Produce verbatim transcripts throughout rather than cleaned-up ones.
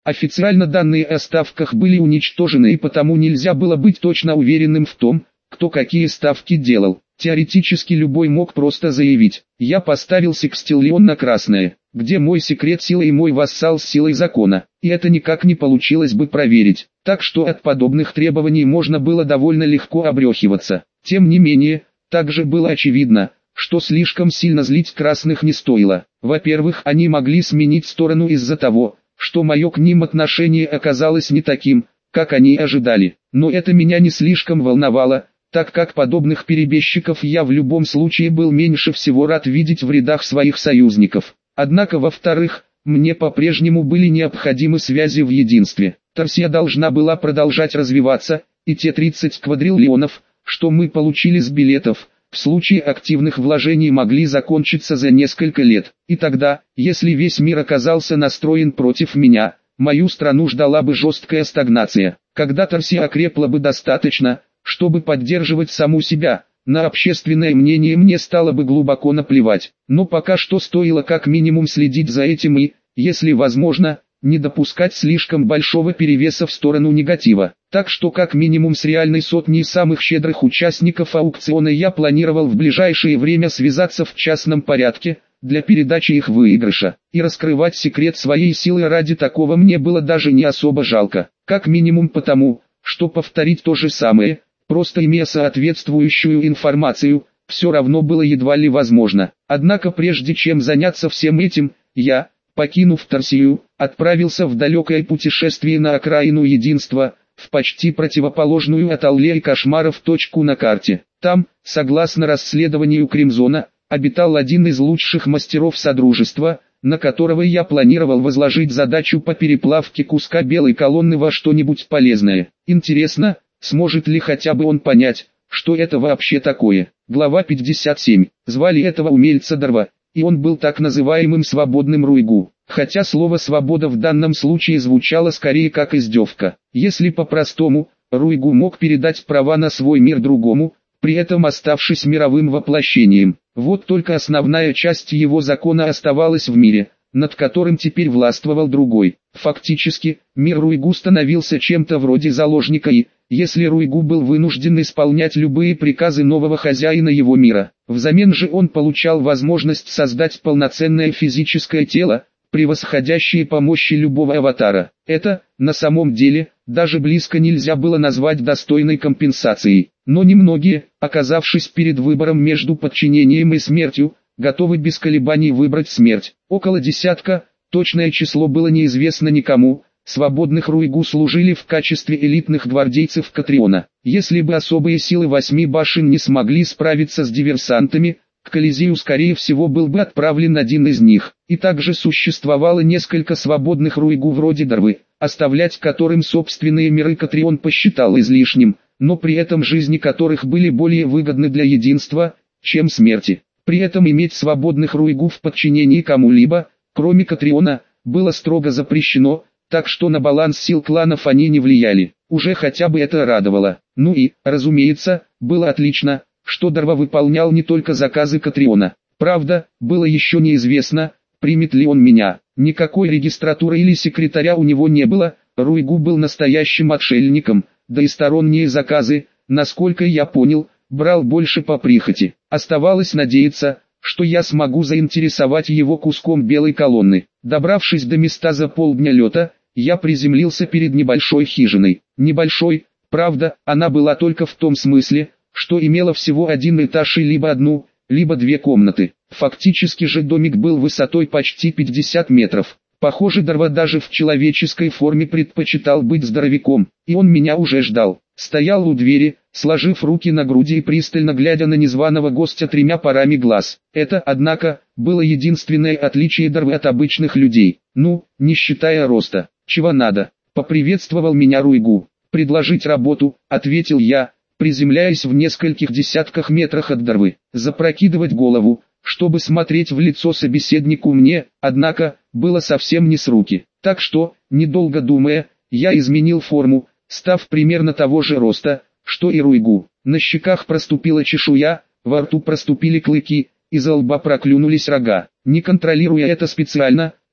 Официально данные о ставках были уничтожены, и потому нельзя было быть точно уверенным в том, кто какие ставки делал. Теоретически любой мог просто заявить: «Я поставил секстиллион на красное», где мой секрет силы и мой вассал с силой закона, и это никак не получилось бы проверить, так что от подобных требований можно было довольно легко обрехиваться. Тем не менее, также было очевидно, что слишком сильно злить красных не стоило. Во-первых, они могли сменить сторону из-за того, что мое к ним отношение оказалось не таким, как они ожидали, но это меня не слишком волновало, так как подобных перебежчиков я в любом случае был меньше всего рад видеть в рядах своих союзников. Однако, во-вторых, мне по-прежнему были необходимы связи в единстве. Торсия должна была продолжать развиваться, и те тридцать квадриллионов, что мы получили с билетов, в случае активных вложений могли закончиться за несколько лет. И тогда, если весь мир оказался настроен против меня, мою страну ждала бы жесткая стагнация. Когда Торсия окрепла бы достаточно, чтобы поддерживать саму себя, на общественное мнение мне стало бы глубоко наплевать. Но пока что стоило как минимум следить за этим и, если возможно, не допускать слишком большого перевеса в сторону негатива. Так что как минимум с реальной сотней самых щедрых участников аукциона я планировал в ближайшее время связаться в частном порядке, для передачи их выигрыша, и раскрывать секрет своей силы ради такого мне было даже не особо жалко. Как минимум потому, что повторить то же самое, просто имея соответствующую информацию, все равно было едва ли возможно. Однако прежде чем заняться всем этим, я, покинув Торсию, отправился в далекое путешествие на окраину единства, в почти противоположную от Аллеи и Кошмаров точку на карте. Там, согласно расследованию Кримзона, обитал один из лучших мастеров Содружества, на которого я планировал возложить задачу по переплавке куска белой колонны во что-нибудь полезное. Интересно, сможет ли хотя бы он понять, что это вообще такое? Глава пятьдесят семь. Звали этого умельца Дарва, и он был так называемым свободным Руйгу. Хотя слово «свобода» в данном случае звучало скорее как издевка. Если по-простому, Руйгу мог передать права на свой мир другому, при этом оставшись мировым воплощением. Вот только основная часть его закона оставалась в мире, над которым теперь властвовал другой. Фактически, мир Руйгу становился чем-то вроде заложника и, если Руйгу был вынужден исполнять любые приказы нового хозяина его мира, взамен же он получал возможность создать полноценное физическое тело, превосходящее по мощи любого аватара. Это, на самом деле, даже близко нельзя было назвать достойной компенсацией. Но немногие, оказавшись перед выбором между подчинением и смертью, готовы без колебаний выбрать смерть. Около десятка, точное число было неизвестно никому, свободных Руйгу служили в качестве элитных гвардейцев Катриона. Если бы особые силы восьми башен не смогли справиться с диверсантами, к Колизею скорее всего был бы отправлен один из них. И также существовало несколько свободных Руйгу вроде Дарвы, оставлять которым собственные миры Катрион посчитал излишним, но при этом жизни которых были более выгодны для единства, чем смерти. При этом иметь свободных Руйгу в подчинении кому-либо, кроме Катриона, было строго запрещено, так что на баланс сил кланов они не влияли. Уже хотя бы это радовало. Ну и, разумеется, было отлично, что Дарва выполнял не только заказы Катриона. Правда, было еще неизвестно, примет ли он меня. Никакой регистратуры или секретаря у него не было, Руйгу был настоящим отшельником, да и сторонние заказы, насколько я понял, брал больше по прихоти. Оставалось надеяться, что я смогу заинтересовать его куском белой колонны. Добравшись до места за полдня лета, я приземлился перед небольшой хижиной. Небольшой, правда, она была только в том смысле, что имела всего один этаж и либо одну, либо две комнаты. Фактически же домик был высотой почти пятьдесят метров. Похоже, Дарва даже в человеческой форме предпочитал быть здоровяком, и он меня уже ждал. Стоял у двери, сложив руки на груди и пристально глядя на незваного гостя тремя парами глаз. Это, однако, было единственное отличие Дарвы от обычных людей. Ну, не считая роста. Чего надо? Поприветствовал меня Руйгу. «Предложить работу», — ответил я, приземляясь в нескольких десятках метрах от Дарвы. Запрокидывать голову, чтобы смотреть в лицо собеседнику мне, однако, было совсем не с руки. Так что, недолго думая, я изменил форму, став примерно того же роста, что и Руйгу. На щеках проступила чешуя, во рту проступили клыки, из лба проклюнулись рога. Не контролируя это специально,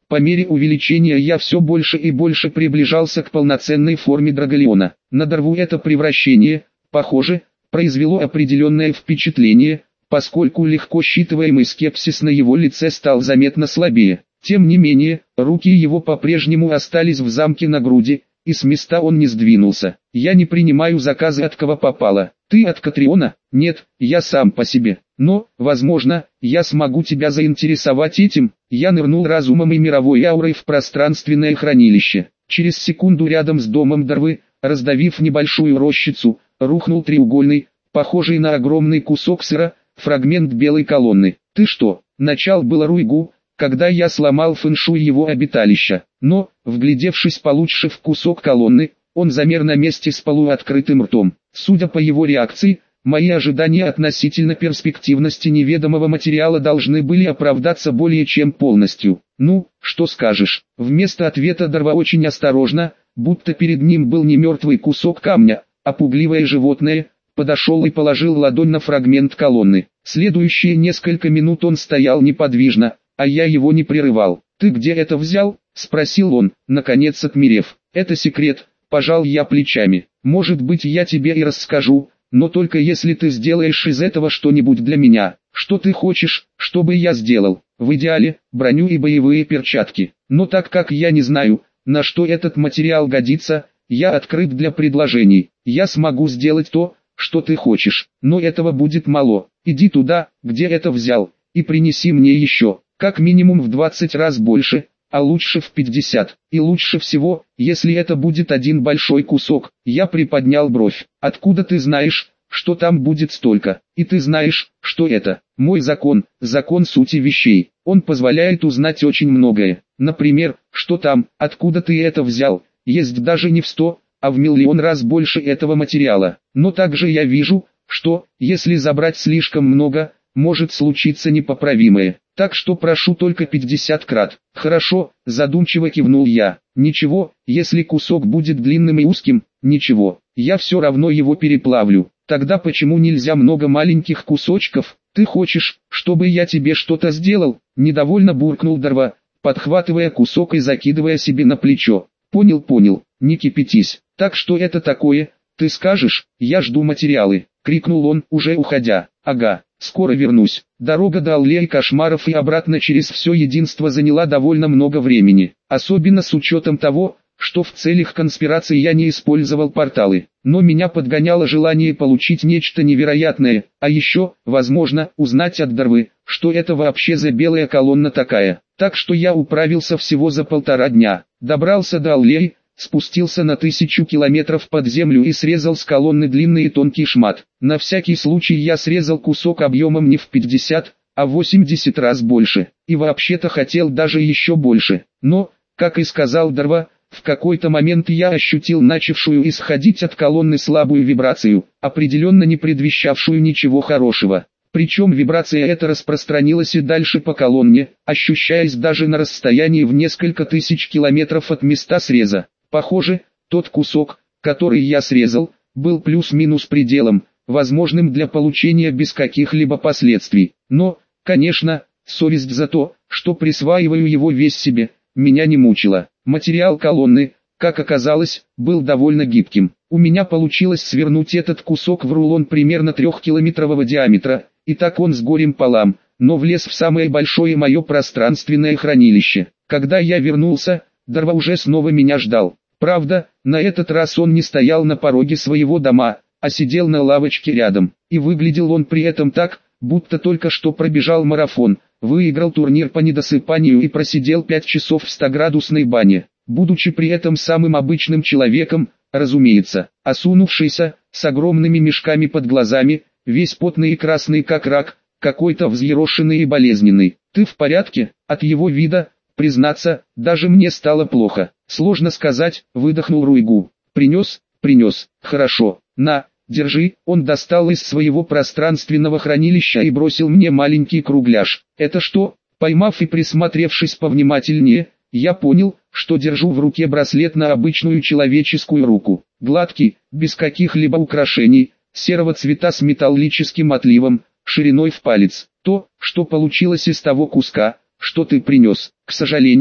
По мере увеличения я все больше и больше приближался к полноценной форме Драголеона. На Дарву это превращение, похоже, произвело определенное впечатление, поскольку легко считываемый скепсис на его лице стал заметно слабее. Тем не менее, руки его по-прежнему остались в замке на груди, и с места он не сдвинулся. «Я не принимаю заказы от кого попало. Ты от Катриона?» «Нет, я сам по себе. Но, возможно, я смогу тебя заинтересовать этим». Я нырнул разумом и мировой аурой в пространственное хранилище. Через секунду рядом с домом Дарвы, раздавив небольшую рощицу, рухнул треугольный, похожий на огромный кусок сыра, фрагмент белой колонны. «Ты что?» Начал было Руйгу, когда я сломал фэншуй его обиталища. Но, вглядевшись получше в кусок колонны, он замер на месте с полуоткрытым ртом. Судя по его реакции, мои ожидания относительно перспективности неведомого материала должны были оправдаться более чем полностью. «Ну, что скажешь?» Вместо ответа Дарва очень осторожно, будто перед ним был не мертвый кусок камня, а пугливое животное, подошел и положил ладонь на фрагмент колонны. Следующие несколько минут он стоял неподвижно, а я его не прерывал. «Ты где это взял?» — спросил он, наконец отмерев. «Это секрет», — пожал я плечами. «Может быть, я тебе и расскажу, но только если ты сделаешь из этого что-нибудь для меня. Что ты хочешь, чтобы я сделал?» «В идеале, броню и боевые перчатки. Но так как я не знаю, на что этот материал годится, я открыт для предложений. Я смогу сделать то, что ты хочешь, но этого будет мало. Иди туда, где это взял, и принеси мне еще, как минимум в двадцать раз больше, а лучше в пятьдесят. И лучше всего, если это будет один большой кусок». Я приподнял бровь. «Откуда ты знаешь, что там будет столько? И ты знаешь, что это?» «Мой закон, закон сути вещей. Он позволяет узнать очень многое. Например, что там, откуда ты это взял, есть даже не в сто, а в миллион раз больше этого материала. Но также я вижу, что, если забрать слишком много, может случиться непоправимое. Так что прошу только пятьдесят крат». «Хорошо», задумчиво кивнул я. «Ничего, если кусок будет длинным и узким, ничего, я все равно его переплавлю. Тогда почему нельзя много маленьких кусочков? Ты хочешь, чтобы я тебе что-то сделал?» Недовольно буркнул Дарва, подхватывая кусок и закидывая себе на плечо. «Понял, понял, не кипятись. Так что это такое, ты скажешь? Я жду материалы», — крикнул он, уже уходя. «Ага, скоро вернусь». Дорога до Аллеи Кошмаров и обратно через все единство заняла довольно много времени, особенно с учетом того, что в целях конспирации я не использовал порталы. Но меня подгоняло желание получить нечто невероятное, а еще, возможно, узнать от Дарвы, что это вообще за белая колонна такая. Так что я управился всего за полтора дня. Добрался до Аллеи, спустился на тысячу километров под землю и срезал с колонны длинный и тонкий шмат. На всякий случай я срезал кусок объемом не в пятьдесят, а в восемьдесят раз больше. И вообще-то хотел даже еще больше. Но, как и сказал Дарва, в какой-то момент я ощутил начавшую исходить от колонны слабую вибрацию, определенно не предвещавшую ничего хорошего. Причем вибрация эта распространилась и дальше по колонне, ощущаясь даже на расстоянии в несколько тысяч километров от места среза. Похоже, тот кусок, который я срезал, был плюс-минус пределом, возможным для получения без каких-либо последствий. Но, конечно, совесть за то, что присваиваю его весь себе, меня не мучила. Материал колонны, как оказалось, был довольно гибким. У меня получилось свернуть этот кусок в рулон примерно трехкилометрового диаметра, и так он с горем пополам, но влез в самое большое мое пространственное хранилище. Когда я вернулся, Дарва уже снова меня ждал. Правда, на этот раз он не стоял на пороге своего дома, а сидел на лавочке рядом. И выглядел он при этом так, будто только что пробежал марафон, выиграл турнир по недосыпанию и просидел пять часов в стоградусной бане, будучи при этом самым обычным человеком, разумеется, осунувшийся, с огромными мешками под глазами, весь потный и красный как рак, какой-то взъерошенный и болезненный. «Ты в порядке?» От его вида, признаться, даже мне стало плохо. «Сложно сказать», выдохнул Руйгу. «Принес? Принес. Хорошо. На, держи». Он достал из своего пространственного хранилища и бросил мне маленький кругляш. «Это что?» Поймав и присмотревшись повнимательнее, я понял, что держу в руке браслет на обычную человеческую руку. Гладкий, без каких-либо украшений, серого цвета с металлическим отливом, шириной в палец. «То, что получилось из того куска, что ты принес. К сожалению,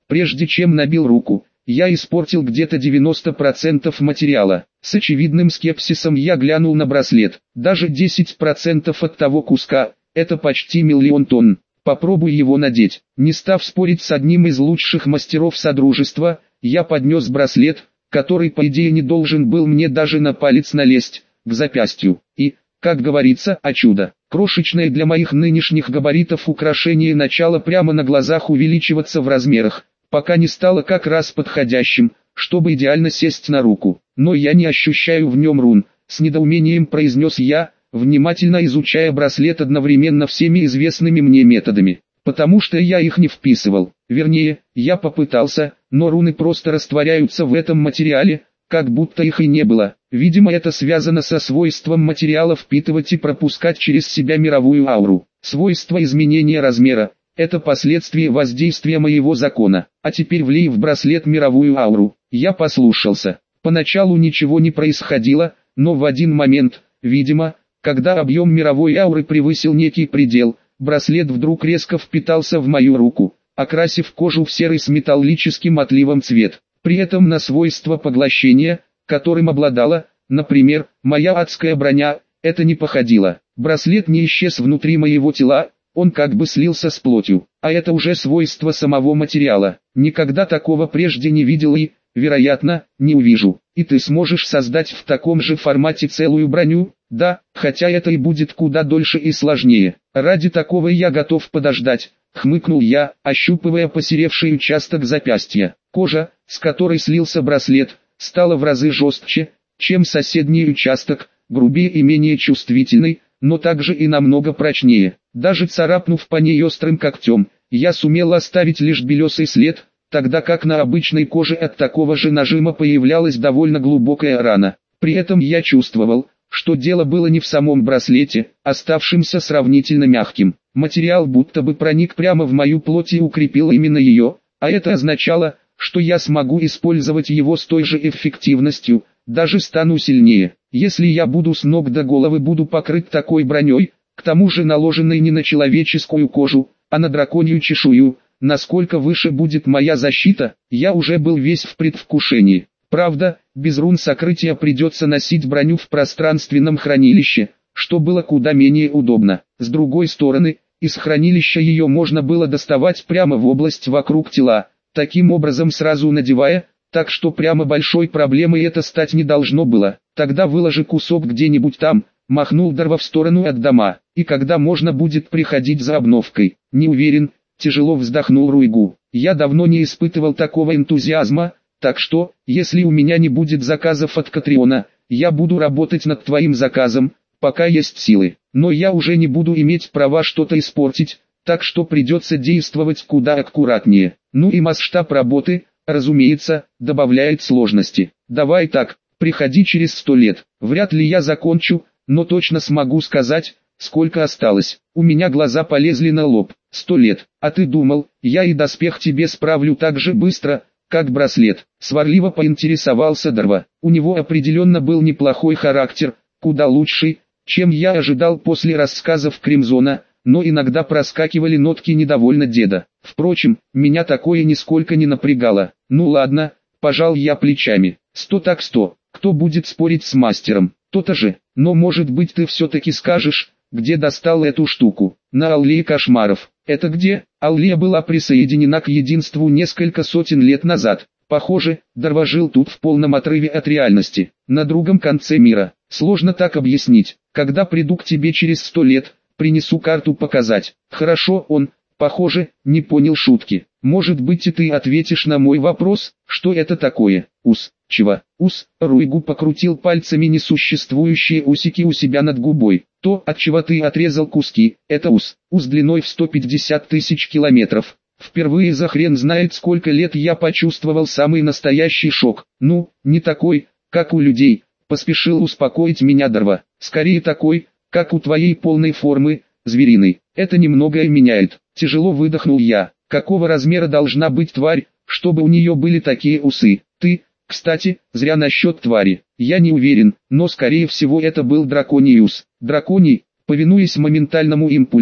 Прежде чем набил руку, я испортил где-то девяносто процентов материала. С очевидным скепсисом я глянул на браслет. Даже десять процентов от того куска – это почти миллион тонн. Попробуй его надеть. Не став спорить с одним из лучших мастеров Содружества, я поднес браслет, который по идее не должен был мне даже на палец налезть, к запястью. И, как говорится, о чудо, крошечное для моих нынешних габаритов украшение начало прямо на глазах увеличиваться в размерах, пока не стало как раз подходящим, чтобы идеально сесть на руку. Но я не ощущаю в нем рун, с недоумением произнес я, внимательно изучая браслет одновременно всеми известными мне методами. Потому что я их не вписывал. Вернее, я попытался, но руны просто растворяются в этом материале, как будто их и не было. Видимо, это связано со свойством материала впитывать и пропускать через себя мировую ауру. Свойство изменения размера – это последствие воздействия моего закона. А теперь влей в браслет мировую ауру. Я послушался. Поначалу ничего не происходило, но в один момент, видимо, когда объем мировой ауры превысил некий предел, браслет вдруг резко впитался в мою руку, окрасив кожу в серый с металлическим отливом цвет. При этом на свойство поглощения, которым обладала, например, моя адская броня, это не походило. Браслет не исчез внутри моего тела, он как бы слился с плотью, а это уже свойство самого материала. Никогда такого прежде не видел и, вероятно, не увижу. И ты сможешь создать в таком же формате целую броню? Да, хотя это и будет куда дольше и сложнее. Ради такого я готов подождать, хмыкнул я, ощупывая посеревший участок запястья. Кожа, с которой слился браслет, стала в разы жестче, чем соседний участок, грубее и менее чувствительный, но также и намного прочнее. Даже царапнув по ней острым когтем, я сумел оставить лишь белесый след, тогда как на обычной коже от такого же нажима появлялась довольно глубокая рана. При этом я чувствовал, что дело было не в самом браслете, оставшемся сравнительно мягким. Материал будто бы проник прямо в мою плоть и укрепил именно ее, а это означало, что я смогу использовать его с той же эффективностью, даже стану сильнее. Если я буду с ног до головы буду покрыт такой броней, к тому же наложенной не на человеческую кожу, а на драконью чешую, насколько выше будет моя защита, я уже был весь в предвкушении. Правда, без рун сокрытия придется носить броню в пространственном хранилище, что было куда менее удобно. С другой стороны, из хранилища ее можно было доставать прямо в область вокруг тела, таким образом сразу надевая, так что прямо большой проблемой это стать не должно было. Тогда выложи кусок где-нибудь там, махнул Дарва в сторону от дома, и когда можно будет приходить за обновкой. Не уверен, тяжело вздохнул Руйгу. Я давно не испытывал такого энтузиазма, так что, если у меня не будет заказов от Катриона, я буду работать над твоим заказом, пока есть силы. Но я уже не буду иметь права что-то испортить, так что придется действовать куда аккуратнее. Ну и масштаб работы, разумеется, добавляет сложности. Давай так, приходи через сто лет. Вряд ли я закончу, но точно смогу сказать, сколько осталось. У меня глаза полезли на лоб. Сто лет. А ты думал, я и доспех тебе справлю так же быстро, как браслет? Сварливо поинтересовался Дарва. У него определенно был неплохой характер, куда лучший, чем я ожидал после рассказов Кримзона, но иногда проскакивали нотки недовольно деда. Впрочем, меня такое нисколько не напрягало. Ну ладно, пожал я плечами. Сто так сто, кто будет спорить с мастером? То-то же, но может быть ты все-таки скажешь, где достал эту штуку? На Аллее Кошмаров. Это где? Аллея была присоединена к единству несколько сотен лет назад. Похоже, Дарва жил тут в полном отрыве от реальности, на другом конце мира. Сложно так объяснить. Когда приду к тебе через сто лет, принесу карту показать. Хорошо, он, похоже, не понял шутки. Может быть и ты ответишь на мой вопрос, что это такое? Ус, чего? Ус, Руйгу покрутил пальцами несуществующие усики у себя над губой. То, от чего ты отрезал куски, это ус. Ус длиной в сто пятьдесят тысяч километров. Впервые за хрен знает сколько лет я почувствовал самый настоящий шок. Ну, не такой, как у людей, поспешил успокоить меня Дарва. Скорее такой, как у твоей полной формы, звериной. Это немногое меняет. Тяжело выдохнул я. Какого размера должна быть тварь, чтобы у нее были такие усы? Ты, кстати, зря насчет твари. Я не уверен, но скорее всего это был драконий ус. Драконий, повинуясь моментальному импульсу,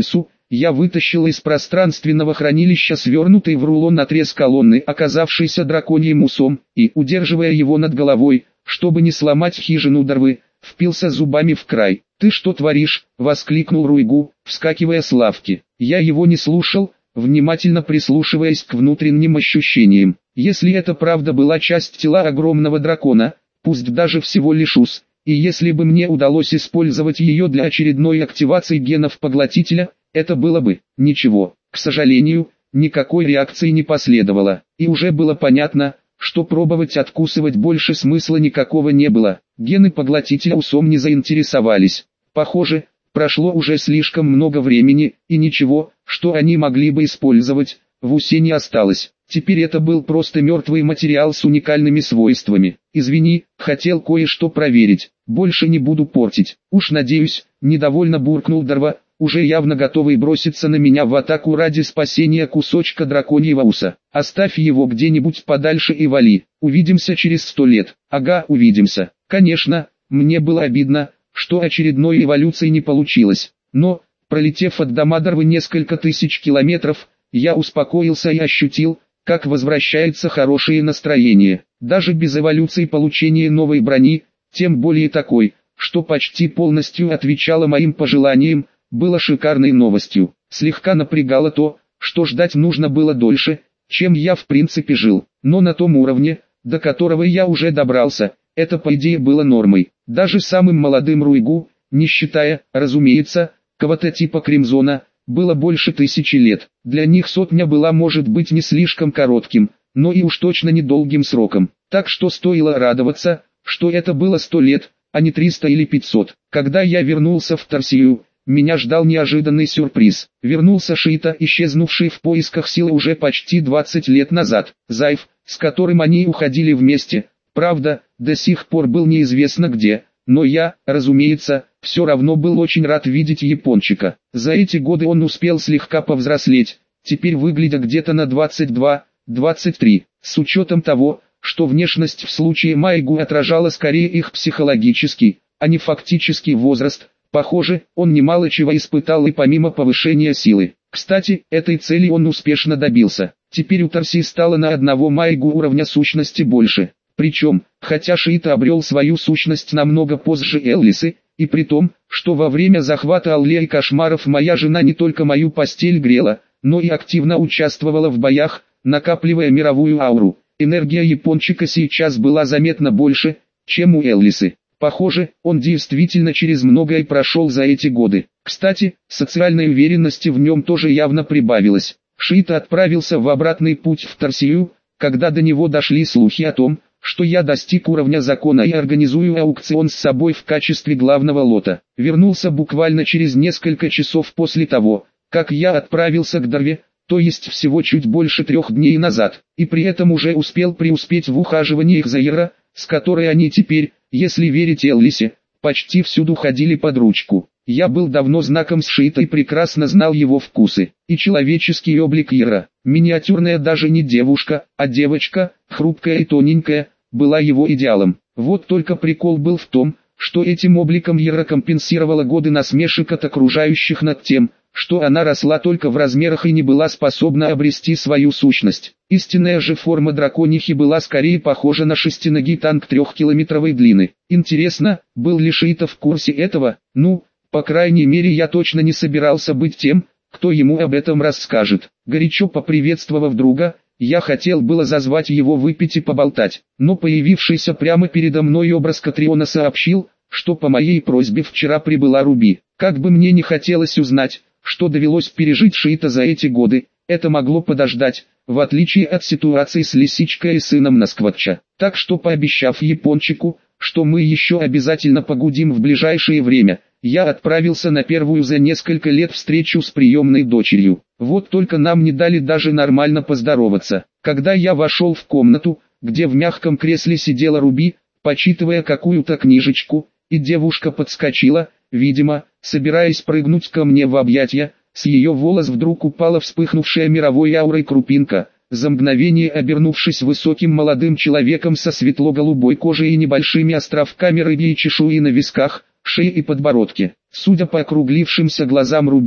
я вытащил из пространственного хранилища свернутый в рулон отрез колонны, оказавшийся драконьим усом, и, удерживая его над головой, чтобы не сломать хижину Дарвы, впился зубами в край. «Ты что творишь?» — воскликнул Руйгу, вскакивая с лавки. Я его не слушал, внимательно прислушиваясь к внутренним ощущениям. Если это правда была часть тела огромного дракона, пусть даже всего лишь ус, и если бы мне удалось использовать ее для очередной активации генов поглотителя, это было бы ничего. К сожалению, никакой реакции не последовало, и уже было понятно, что пробовать откусывать больше смысла никакого не было. Гены поглотителя усом не заинтересовались. Похоже, прошло уже слишком много времени, и ничего, что они могли бы использовать, в усе не осталось. Теперь это был просто мертвый материал с уникальными свойствами. «Извини, хотел кое-что проверить, больше не буду портить. Уж надеюсь», — недовольно буркнул Дарва, уже явно готовый броситься на меня в атаку ради спасения кусочка драконьего уса. «Оставь его где-нибудь подальше и вали. Увидимся через сто лет». «Ага, увидимся». Конечно, мне было обидно, что очередной эволюции не получилось. Но, пролетев от дома Дарвы несколько тысяч километров, я успокоился и ощутил, как возвращается хорошее настроение. Даже без эволюции получения новой брони, тем более такой, что почти полностью отвечала моим пожеланиям, было шикарной новостью. Слегка напрягало то, что ждать нужно было дольше, чем я в принципе жил. Но на том уровне, до которого я уже добрался, это по идее было нормой. Даже самым молодым Руйгу, не считая, разумеется, кого-то типа Кримзона, было больше тысячи лет. Для них сотня была может быть не слишком коротким, но и уж точно недолгим сроком. Так что стоило радоваться, что это было сто лет, а не триста или пятьсот. Когда я вернулся в Тарсию, меня ждал неожиданный сюрприз. Вернулся Шиита, исчезнувший в поисках силы уже почти двадцать лет назад. Зайф, с которым они уходили вместе, правда, до сих пор был неизвестно где. Но я, разумеется, все равно был очень рад видеть япончика. За эти годы он успел слегка повзрослеть, теперь выглядя где-то на двадцать два — двадцать три. С учетом того, что внешность в случае Майгу отражала скорее их психологический, а не фактический возраст, похоже, он немало чего испытал и помимо повышения силы. Кстати, этой цели он успешно добился. Теперь у Тарси стало на одного Майгу уровня сущности больше. Причем, хотя Шиита обрел свою сущность намного позже Эллисы, и при том, что во время захвата Алле и кошмаров моя жена не только мою постель грела, но и активно участвовала в боях, накапливая мировую ауру. Энергия япончика сейчас была заметно больше, чем у Эллисы. Похоже, он действительно через многое прошел за эти годы. Кстати, социальной уверенности в нем тоже явно прибавилось. Шиита отправился в обратный путь в Тарсию, когда до него дошли слухи о том, что я достиг уровня закона и организую аукцион с собой в качестве главного лота. Вернулся буквально через несколько часов после того, как я отправился к Дарве, то есть всего чуть больше трех дней назад, и при этом уже успел преуспеть в ухаживаниях за Ира, с которой они теперь, если верить Эллисе, почти всюду ходили под ручку. Я был давно знаком с Шиитой и прекрасно знал его вкусы, и человеческий облик Ира, миниатюрная даже не девушка, а девочка, хрупкая и тоненькая, была его идеалом. Вот только прикол был в том, что этим обликом Ира компенсировала годы насмешек от окружающих над тем, что она росла только в размерах и не была способна обрести свою сущность. Истинная же форма драконихи была скорее похожа на шестиногий танк трехкилометровой длины. Интересно, был ли Шиита в курсе этого? Ну, по крайней мере я точно не собирался быть тем, кто ему об этом расскажет. Горячо поприветствовав друга, я хотел было зазвать его выпить и поболтать, но появившийся прямо передо мной образ Катриона сообщил, что по моей просьбе вчера прибыла Руби. Как бы мне не хотелось узнать, что довелось пережить Шиита за эти годы, это могло подождать, в отличие от ситуации с Лисичкой и сыном Наскватча. Так что, пообещав япончику, что мы еще обязательно погудим в ближайшее время, я отправился на первую за несколько лет встречу с приемной дочерью. Вот только нам не дали даже нормально поздороваться. Когда я вошел в комнату, где в мягком кресле сидела Руби, почитывая какую-то книжечку, и девушка подскочила, видимо, собираясь прыгнуть ко мне в объятия, с ее волос вдруг упала вспыхнувшая мировой аурой крупинка, за мгновение обернувшись высоким молодым человеком со светло-голубой кожей и небольшими островками рыбьей чешуи на висках, шее и подбородке. Судя по округлившимся глазам Руби,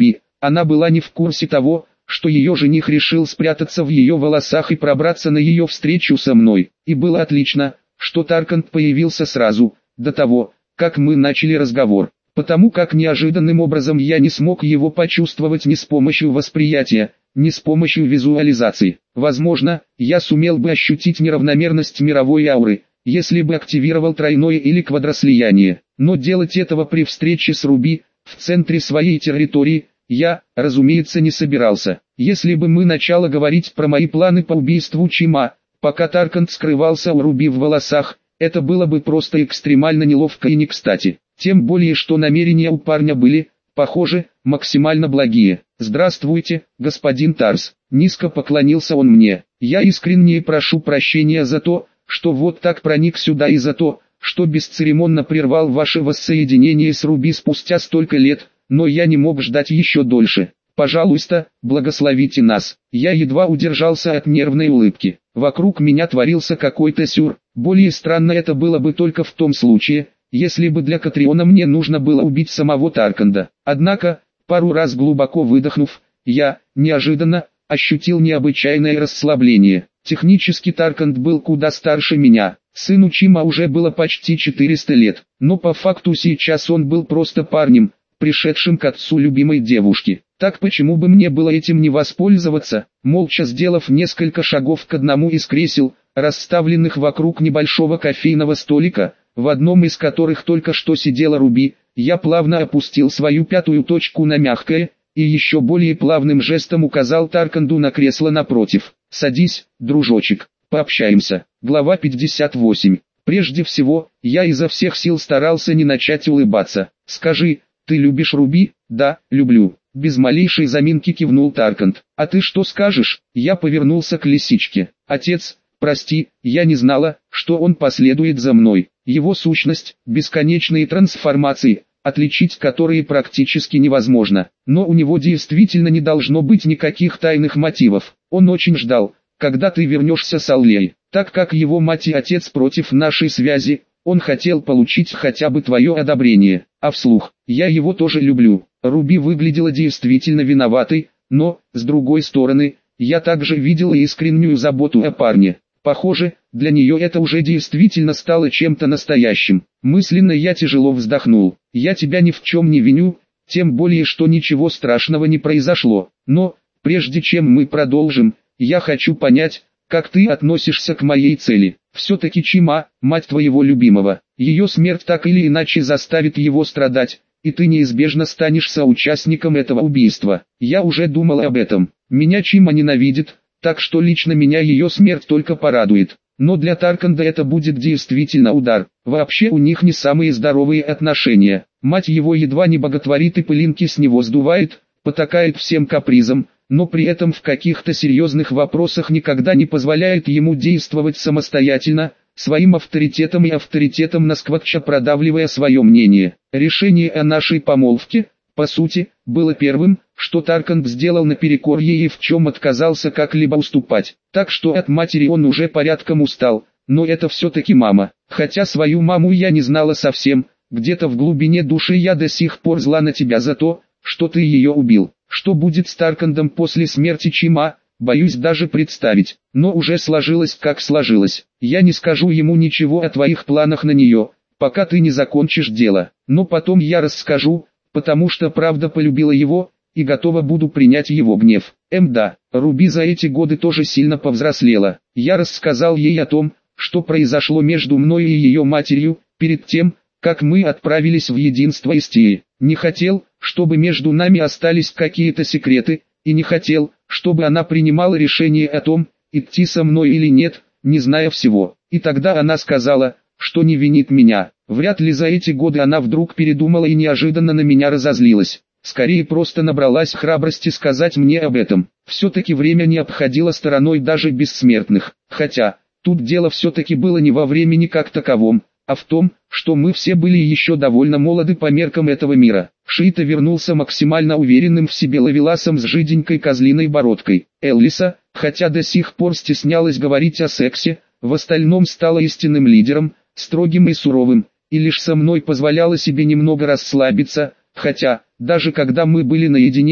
Она была не в курсе того, что ее жених решил спрятаться в ее волосах и пробраться на ее встречу со мной. И было отлично, что Таркант появился сразу, до того, как мы начали разговор, потому как неожиданным образом я не смог его почувствовать ни с помощью восприятия, ни с помощью визуализации. Возможно, я сумел бы ощутить неравномерность мировой ауры, если бы активировал тройное или квадрослияние, но делать этого при встрече с Руби, в центре своей территории, я, разумеется, не собирался. Если бы мы начали говорить про мои планы по убийству Чима, пока Таркант скрывался у Руби в волосах, это было бы просто экстремально неловко и не кстати. Тем более, что намерения у парня были, похоже, максимально благие. «Здравствуйте, господин Тарс», — низко поклонился он мне. «Я искренне прошу прощения за то, что вот так проник сюда и за то, что бесцеремонно прервал ваше воссоединение с Руби спустя столько лет, но я не мог ждать еще дольше. Пожалуйста, благословите нас». Я едва удержался от нервной улыбки. Вокруг меня творился какой-то сюр. Более странно это было бы только в том случае, если бы для Катриона мне нужно было убить самого Тарканда. Однако, пару раз глубоко выдохнув, я, неожиданно, ощутил необычайное расслабление. Технически Тарканд был куда старше меня. Сыну Чима уже было почти четыреста лет, но по факту сейчас он был просто парнем, пришедшим к отцу любимой девушки. Так почему бы мне было этим не воспользоваться? Молча сделав несколько шагов к одному из кресел, расставленных вокруг небольшого кофейного столика, в одном из которых только что сидела Руби, я плавно опустил свою пятую точку на мягкое, и еще более плавным жестом указал Тарканду на кресло напротив. «Садись, дружочек, пообщаемся». Глава пятьдесят восемь. Прежде всего, я изо всех сил старался не начать улыбаться. «Скажи, ты любишь Руби?» «Да, люблю». Без малейшей заминки кивнул Тарканд. «А ты что скажешь?» Я повернулся к лисичке. «Отец, прости, я не знала, что он последует за мной. Его сущность, бесконечные трансформации, отличить которые практически невозможно. Но у него действительно не должно быть никаких тайных мотивов. Он очень ждал, когда ты вернешься с Аллеей. Так как его мать и отец против нашей связи, он хотел получить хотя бы твое одобрение. А вслух, я его тоже люблю». Руби выглядела действительно виноватой, но, с другой стороны, я также видел искреннюю заботу о парне. Похоже, для нее это уже действительно стало чем-то настоящим. Мысленно я тяжело вздохнул. «Я тебя ни в чем не виню, тем более что ничего страшного не произошло. Но, прежде чем мы продолжим, я хочу понять, как ты относишься к моей цели. Все-таки Чима, мать твоего любимого, ее смерть так или иначе заставит его страдать, и ты неизбежно станешь соучастником этого убийства. Я уже думал об этом. Меня Чима ненавидит, так что лично меня ее смерть только порадует. Но для Тарканда это будет действительно удар. Вообще у них не самые здоровые отношения. Мать его едва не боготворит и пылинки с него сдувает, потакает всем капризам, но при этом в каких-то серьезных вопросах никогда не позволяет ему действовать самостоятельно, своим авторитетом и авторитетом насквозь продавливая свое мнение. Решение о нашей помолвке, по сути, было первым, что Тарканд сделал наперекор ей и в чем отказался как-либо уступать. Так что от матери он уже порядком устал, но это все-таки мама. Хотя свою маму я не знала совсем, где-то в глубине души я до сих пор зла на тебя за то, что ты ее убил. Что будет с Таркандом после смерти Чима, боюсь даже представить, но уже сложилось как сложилось. Я не скажу ему ничего о твоих планах на нее, пока ты не закончишь дело, но потом я расскажу, потому что правда полюбила его, и готова буду принять его гнев. Эм да, Руби за эти годы тоже сильно повзрослела. Я рассказал ей о том, что произошло между мной и ее матерью, перед тем, как мы отправились в единство Истии. Не хотел, чтобы между нами остались какие-то секреты, и не хотел, чтобы она принимала решение о том, идти со мной или нет, не зная всего. И тогда она сказала, что не винит меня. Вряд ли за эти годы она вдруг передумала и неожиданно на меня разозлилась. Скорее просто набралась храбрости сказать мне об этом. Все-таки время не обходило стороной даже бессмертных. Хотя, тут дело все-таки было не во времени как таковом, а в том, что мы все были еще довольно молоды по меркам этого мира. Шиита вернулся максимально уверенным в себе ловеласом с жиденькой козлиной бородкой. Эллиса, хотя до сих пор стеснялась говорить о сексе, в остальном стала истинным лидером, строгим и суровым, и лишь со мной позволяла себе немного расслабиться, хотя, даже когда мы были наедине,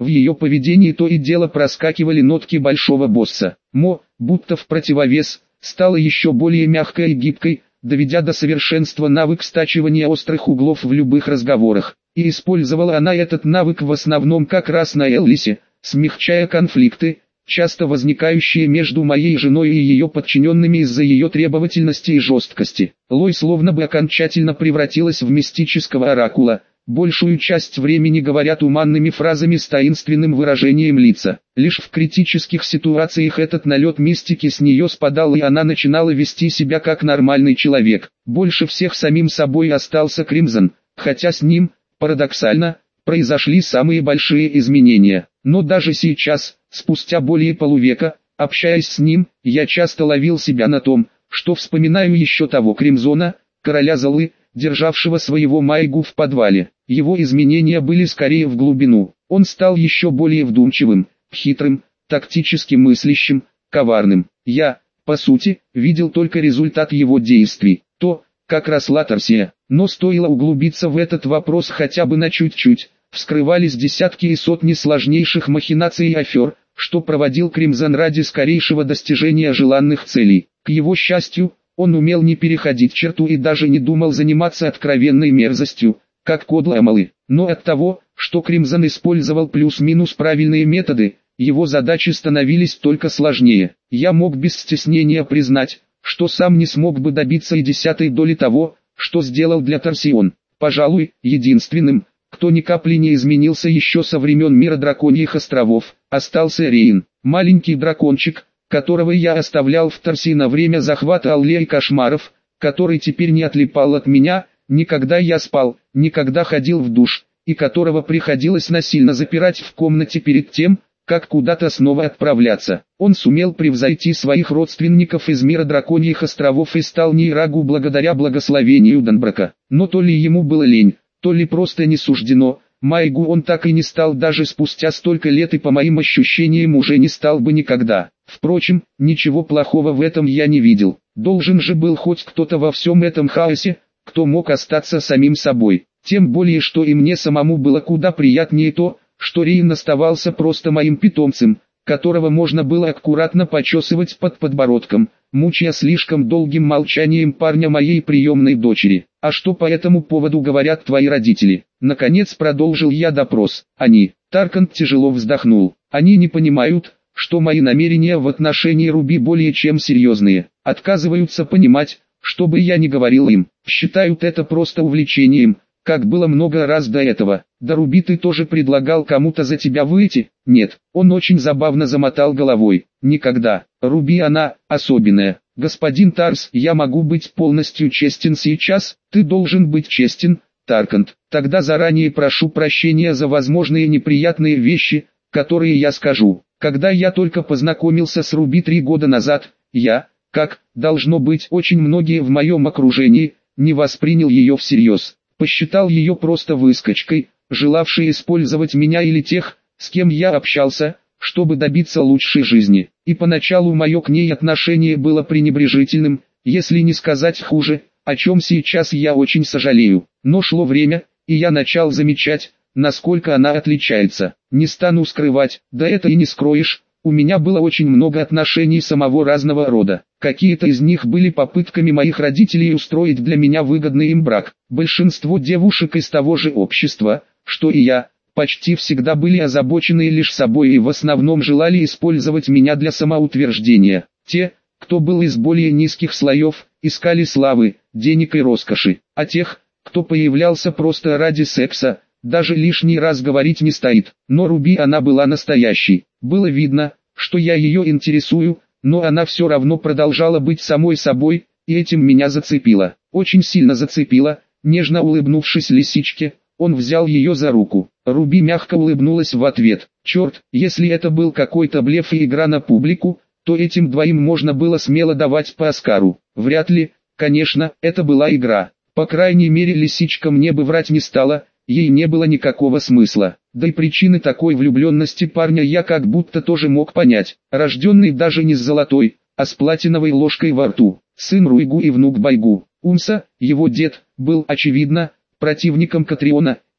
В ее поведении то и дело проскакивали нотки большого босса. Мо, будто в противовес, стала еще более мягкой и гибкой, доведя до совершенства навык стачивания острых углов в любых разговорах. И использовала она этот навык в основном как раз на Эллисе, смягчая конфликты, часто возникающие между моей женой и ее подчиненными из-за ее требовательности и жесткости. Лой словно бы окончательно превратилась в мистического оракула, большую часть времени говоря туманными фразами с таинственным выражением лица. Лишь в критических ситуациях этот налет мистики с нее спадал, и она начинала вести себя как нормальный человек. Больше всех самим собой остался Кримзон, хотя с ним, парадоксально, произошли самые большие изменения. Но даже сейчас, спустя более полувека, общаясь с ним, я часто ловил себя на том, что вспоминаю еще того Кримзона, короля Золы, державшего своего Майгу в подвале. Его изменения были скорее в глубину. Он стал еще более вдумчивым, хитрым, тактически мыслящим, коварным. Я, по сути, видел только результат его действий, то, как росла Тарсия. Но стоило углубиться в этот вопрос хотя бы на чуть-чуть, вскрывались десятки и сотни сложнейших махинаций и афер, что проводил Кримзон ради скорейшего достижения желанных целей. К его счастью, он умел не переходить черту и даже не думал заниматься откровенной мерзостью, как Кодла Амалы. Но от того, что Кримзон использовал плюс-минус правильные методы, его задачи становились только сложнее. Я мог без стеснения признать, что сам не смог бы добиться и десятой доли того, что сделал для Тарсион. Пожалуй, единственным, кто ни капли не изменился еще со времен мира Драконьих островов, остался Рейн, маленький дракончик, которого я оставлял в Тарсии на время захвата Аллеи кошмаров, который теперь не отлипал от меня, никогда я спал, никогда ходил в душ, и которого приходилось насильно запирать в комнате перед тем, как куда-то снова отправляться. Он сумел превзойти своих родственников из мира Драконьих островов и стал Нейрагу благодаря благословению Данбрака. Но то ли ему было лень, то ли просто не суждено, Майгу он так и не стал даже спустя столько лет, и по моим ощущениям уже не стал бы никогда. Впрочем, ничего плохого в этом я не видел. Должен же был хоть кто-то во всем этом хаосе, кто мог остаться самим собой. Тем более, что и мне самому было куда приятнее то, что Рейн оставался просто моим питомцем, которого можно было аккуратно почесывать под подбородком, мучая слишком долгим молчанием парня моей приемной дочери. А что по этому поводу говорят твои родители? Наконец продолжил я допрос. Они, Таркант тяжело вздохнул. Они не понимают, что мои намерения в отношении Руби более чем серьезные. Отказываются понимать, что бы я ни говорил им. Считают это просто увлечением, как было много раз до этого. Да Руби, ты тоже предлагал кому-то за тебя выйти? Нет. Он очень забавно замотал головой. Никогда. Руби она, особенная. Господин Тарс, я могу быть полностью честен сейчас? Ты должен быть честен, Таркант. Тогда заранее прошу прощения за возможные неприятные вещи, которые я скажу. Когда я только познакомился с Руби три года назад, я, как, должно быть, очень многие в моем окружении, не воспринял ее всерьез. Посчитал ее просто выскочкой, желавшей использовать меня или тех, с кем я общался, чтобы добиться лучшей жизни. И поначалу мое к ней отношение было пренебрежительным, если не сказать хуже, о чем сейчас я очень сожалею. Но шло время, и я начал замечать, насколько она отличается. Не стану скрывать, да это и не скроешь, у меня было очень много отношений самого разного рода. Какие-то из них были попытками моих родителей устроить для меня выгодный им брак. Большинство девушек из того же общества, что и я, почти всегда были озабочены лишь собой и в основном желали использовать меня для самоутверждения. Те, кто был из более низких слоев, искали славы, денег и роскоши. А тех, кто появлялся просто ради секса, даже лишний раз говорить не стоит. Но Руби она была настоящей. Было видно, что я ее интересую, но она все равно продолжала быть самой собой, и этим меня зацепило. Очень сильно зацепило. Нежно улыбнувшись лисичке, он взял ее за руку. Руби мягко улыбнулась в ответ. Черт, если это был какой-то блеф и игра на публику, то этим двоим можно было смело давать по Оскару. Вряд ли, конечно, это была игра. По крайней мере, лисичка мне бы врать не стала, ей не было никакого смысла. Да и причины такой влюбленности парня я как будто тоже мог понять. Рожденный даже не с золотой, а с платиновой ложкой во рту. Сын Руйгу и внук Байгу. Умса, его дед, был, очевидно, противником Катриона,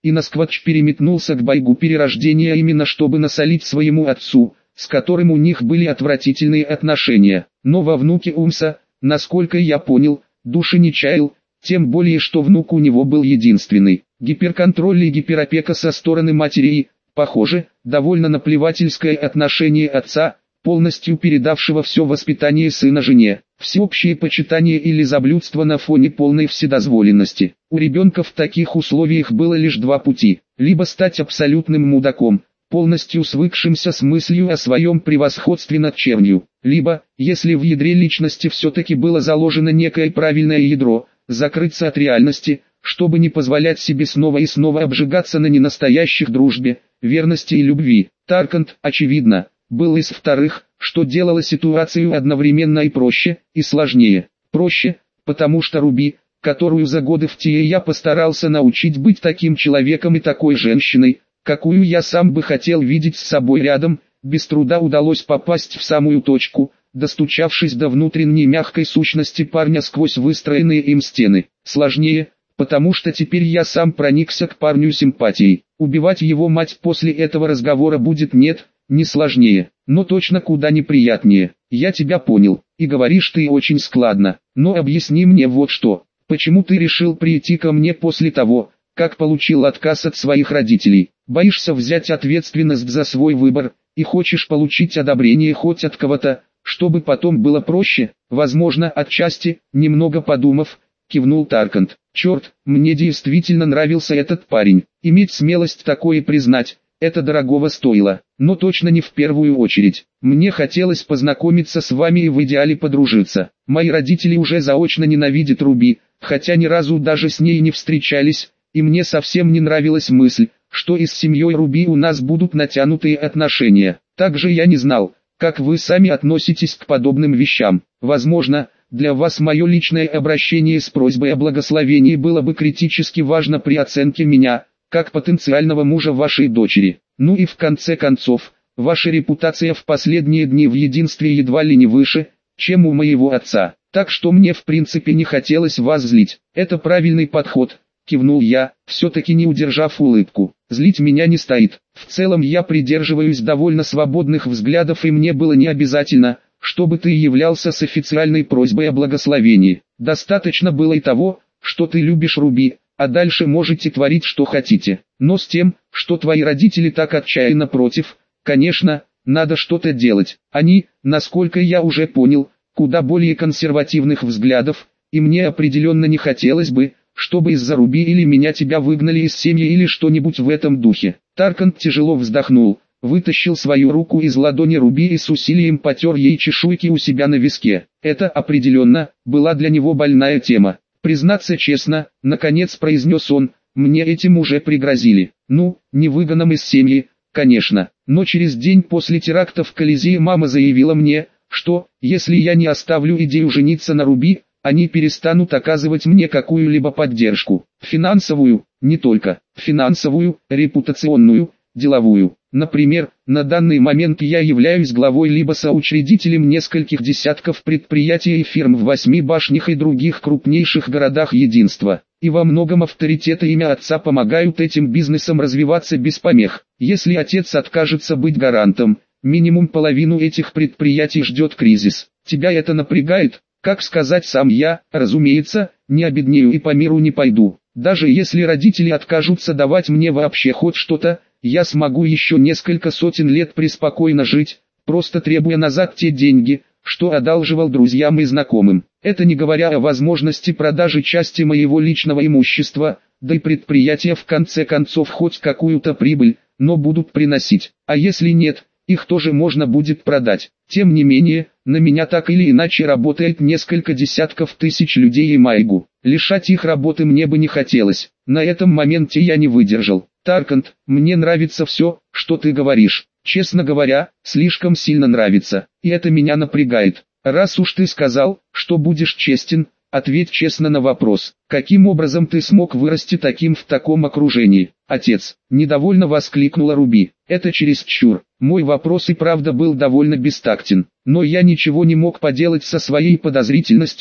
и насквозь переметнулся к бойгу перерождения именно чтобы насолить своему отцу, с которым у них были отвратительные отношения. Но во внуке Умса, насколько я понял, души не чаял, тем более что внук у него был единственный. Гиперконтроль и гиперопека со стороны матери и, похоже, довольно наплевательское отношение отца, полностью передавшего все воспитание сына жене, всеобщее почитание и лизоблюдство на фоне полной вседозволенности. У ребенка в таких условиях было лишь два пути: либо стать абсолютным мудаком, полностью свыкшимся с мыслью о своем превосходстве над чернью, либо, если в ядре личности все-таки было заложено некое правильное ядро, закрыться от реальности, чтобы не позволять себе снова и снова обжигаться на ненастоящих дружбе, верности и любви. Таркант, очевидно, был из вторых, что делало ситуацию одновременно и проще, и сложнее. Проще, потому что Руби, которую за годы в Тие я постарался научить быть таким человеком и такой женщиной, какую я сам бы хотел видеть с собой рядом, без труда удалось попасть в самую точку, достучавшись до внутренней мягкой сущности парня сквозь выстроенные им стены. Сложнее, потому что теперь я сам проникся к парню симпатией. Убивать его мать после этого разговора будет нет, не сложнее, но точно куда неприятнее. Я тебя понял, и говоришь ты очень складно, но объясни мне вот что. Почему ты решил прийти ко мне после того, как получил отказ от своих родителей? Боишься взять ответственность за свой выбор, и хочешь получить одобрение хоть от кого-то, чтобы потом было проще? Возможно, отчасти, немного подумав, кивнул Таркант. Черт, мне действительно нравился этот парень. Иметь смелость такое признать, это дорогого стоило, но точно не в первую очередь. Мне хотелось познакомиться с вами и в идеале подружиться. Мои родители уже заочно ненавидят Руби, хотя ни разу даже с ней не встречались, и мне совсем не нравилась мысль, что и с семьей Руби у нас будут натянутые отношения. Также я не знал, как вы сами относитесь к подобным вещам. Возможно, для вас мое личное обращение с просьбой о благословении было бы критически важно при оценке меня, как потенциального мужа вашей дочери. Ну и в конце концов, ваша репутация в последние дни в единстве едва ли не выше, чем у моего отца. Так что мне в принципе не хотелось вас злить. Это правильный подход, кивнул я, все-таки не удержав улыбку. Злить меня не стоит. В целом я придерживаюсь довольно свободных взглядов, и мне было не обязательно, чтобы ты являлся с официальной просьбой о благословении. Достаточно было и того, что ты любишь Руби, а дальше можете творить что хотите. Но с тем, что твои родители так отчаянно против, конечно, надо что-то делать. Они, насколько я уже понял, куда более консервативных взглядов, и мне определенно не хотелось бы, чтобы из-за Руби или меня тебя выгнали из семьи или что-нибудь в этом духе. Таркант тяжело вздохнул, вытащил свою руку из ладони Руби и с усилием потер ей чешуйки у себя на виске. Это определенно была для него больная тема. Признаться честно, наконец произнес он, мне этим уже пригрозили. Ну, не выгоном из семьи, конечно, но через день после теракта в Колизее мама заявила мне, что, если я не оставлю идею жениться на Руби, они перестанут оказывать мне какую-либо поддержку. Финансовую, не только, финансовую, репутационную, деловую. Например, на данный момент я являюсь главой либо соучредителем нескольких десятков предприятий и фирм в восьми башнях и других крупнейших городах единства. И во многом авторитет и имя отца помогают этим бизнесам развиваться без помех. Если отец откажется быть гарантом, минимум половину этих предприятий ждет кризис. Тебя это напрягает? Как сказать сам я, разумеется, не обеднею и по миру не пойду. Даже если родители откажутся давать мне вообще хоть что-то, я смогу еще несколько сотен лет преспокойно жить, просто требуя назад те деньги, что одалживал друзьям и знакомым. Это не говоря о возможности продажи части моего личного имущества, да и предприятия в конце концов хоть какую-то прибыль, но будут приносить. А если нет, их тоже можно будет продать. Тем не менее, на меня так или иначе работает несколько десятков тысяч людей и Майгу. Лишать их работы мне бы не хотелось. На этом моменте я не выдержал. Таркант, мне нравится все, что ты говоришь. Честно говоря, слишком сильно нравится. И это меня напрягает. Раз уж ты сказал, что будешь честен, ответь честно на вопрос. Каким образом ты смог вырасти таким в таком окружении? Отец, недовольно воскликнула Руби. Это чересчур. Мой вопрос и правда был довольно бестактен. Но я ничего не мог поделать со своей подозрительностью,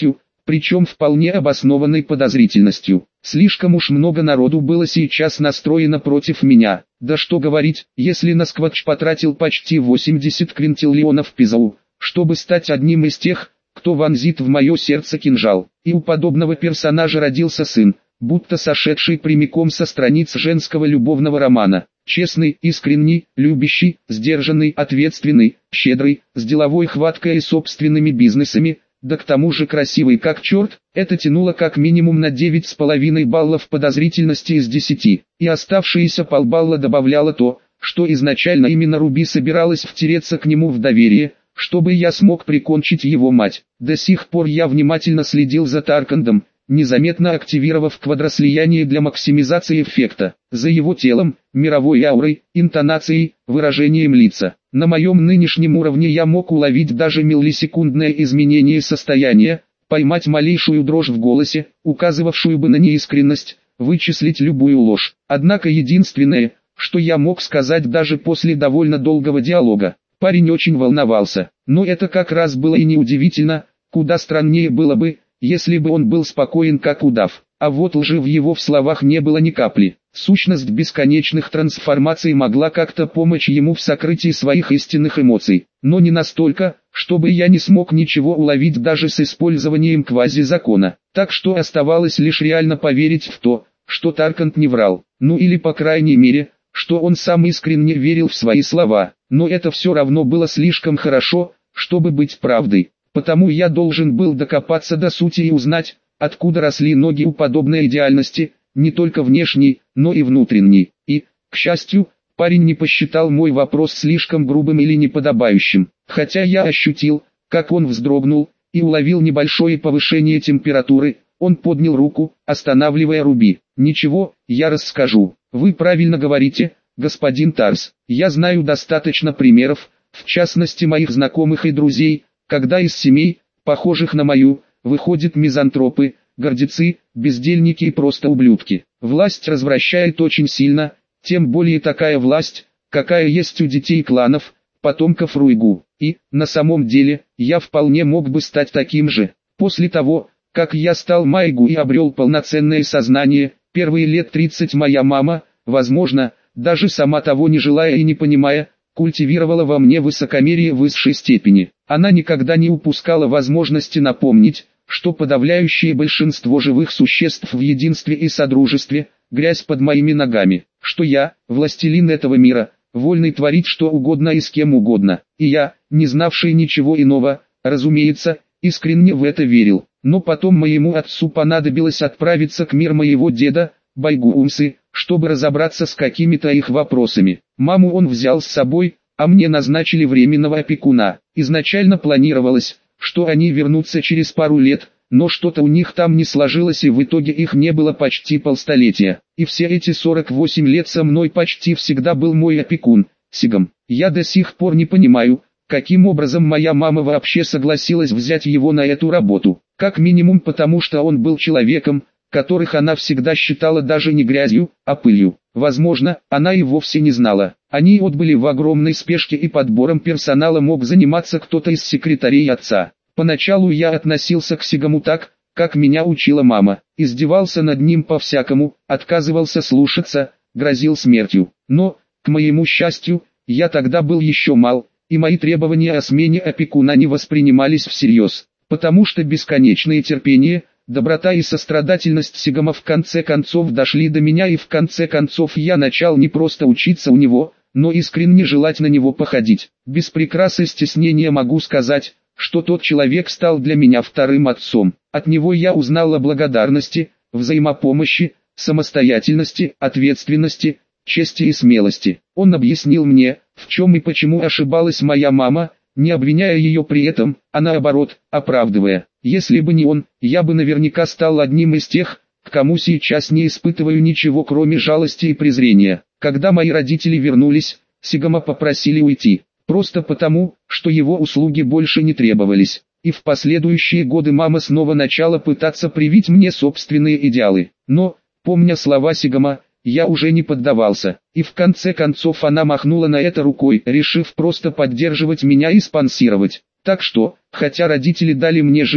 причем вполне обоснованной подозрительностью. Слишком уж много народу было сейчас настроено против меня. Да что говорить, если Наскватч потратил почти восемьдесят квинтиллионов пизау, чтобы стать одним из тех, кто вонзит в мое сердце кинжал. И у подобного персонажа родился сын, будто сошедший прямиком со страниц женского любовного романа. Честный, искренний, любящий, сдержанный, ответственный, щедрый, с деловой хваткой и собственными бизнесами, да к тому же красивый как черт. Это тянуло как минимум на девять с половиной баллов подозрительности из десяти, и оставшиеся полбалла добавляло то, что изначально именно Руби собиралась втереться к нему в доверие, чтобы я смог прикончить его мать. До сих пор я внимательно следил за Таркандом, незаметно активировав квадрослияние для максимизации эффекта, за его телом, мировой аурой, интонацией, выражением лица. На моем нынешнем уровне я мог уловить даже миллисекундное изменение состояния, поймать малейшую дрожь в голосе, указывавшую бы на неискренность, вычислить любую ложь. Однако единственное, что я мог сказать даже после довольно долгого диалога, парень очень волновался. Но это как раз было и неудивительно, куда страннее было бы, если бы он был спокоен как удав. А вот лжи в его словах не было ни капли. Сущность бесконечных трансформаций могла как-то помочь ему в сокрытии своих истинных эмоций, но не настолько, чтобы я не смог ничего уловить даже с использованием квазизакона. Так что оставалось лишь реально поверить в то, что Тарканд не врал, ну или по крайней мере, что он сам искренне верил в свои слова. Но это все равно было слишком хорошо, чтобы быть правдой. Потому я должен был докопаться до сути и узнать, откуда росли ноги у подобной идеальности, не только внешней, но и внутренней. И, к счастью, парень не посчитал мой вопрос слишком грубым или неподобающим. Хотя я ощутил, как он вздрогнул, и уловил небольшое повышение температуры, он поднял руку, останавливая Руби. «Ничего, я расскажу. Вы правильно говорите, господин Тарс. Я знаю достаточно примеров, в частности моих знакомых и друзей, когда из семей, похожих на мою, выходят мизантропы, гордецы, бездельники и просто ублюдки. Власть развращает очень сильно, тем более такая власть, какая есть у детей кланов, потомков Руйгу. И, на самом деле, я вполне мог бы стать таким же. После того, как я стал Майгу и обрел полноценное сознание, первые лет тридцать моя мама, возможно, даже сама того не желая и не понимая, культивировала во мне высокомерие высшей степени. Она никогда не упускала возможности напомнить, что подавляющее большинство живых существ в единстве и содружестве, грязь под моими ногами, что я, властелин этого мира, вольный творить что угодно и с кем угодно, и я, не знавший ничего иного, разумеется, искренне в это верил. Но потом моему отцу понадобилось отправиться к миру моего деда, Байгуумсы, чтобы разобраться с какими-то их вопросами. Маму он взял с собой, а мне назначили временного опекуна. Изначально планировалось, что они вернутся через пару лет, но что-то у них там не сложилось и в итоге их не было почти полстолетия. И все эти сорок восемь лет со мной почти всегда был мой опекун, Сигам. Я до сих пор не понимаю, каким образом моя мама вообще согласилась взять его на эту работу. Как минимум потому, что он был человеком, которых она всегда считала даже не грязью, а пылью. Возможно, она и вовсе не знала. Они отбыли в огромной спешке и подбором персонала мог заниматься кто-то из секретарей отца. Поначалу я относился к Сигаму так, как меня учила мама. Издевался над ним по-всякому, отказывался слушаться, грозил смертью. Но, к моему счастью, я тогда был еще мал, и мои требования о смене опекуна не воспринимались всерьез. Потому что бесконечное терпение, доброта и сострадательность Сигама в конце концов дошли до меня, и в конце концов я начал не просто учиться у него, но искренне желать на него походить. Без прикрас и стеснения могу сказать, что тот человек стал для меня вторым отцом. От него я узнал о благодарности, взаимопомощи, самостоятельности, ответственности, чести и смелости. Он объяснил мне, в чем и почему ошибалась моя мама, не обвиняя ее при этом, а наоборот, оправдывая. Если бы не он, я бы наверняка стал одним из тех, к кому сейчас не испытываю ничего кроме жалости и презрения. Когда мои родители вернулись, Сигама попросили уйти. Просто потому, что его услуги больше не требовались. И в последующие годы мама снова начала пытаться привить мне собственные идеалы. Но, помня слова Сигама, я уже не поддавался, и в конце концов она махнула на это рукой, решив просто поддерживать меня и спонсировать. Так что, хотя родители дали мне жизнь,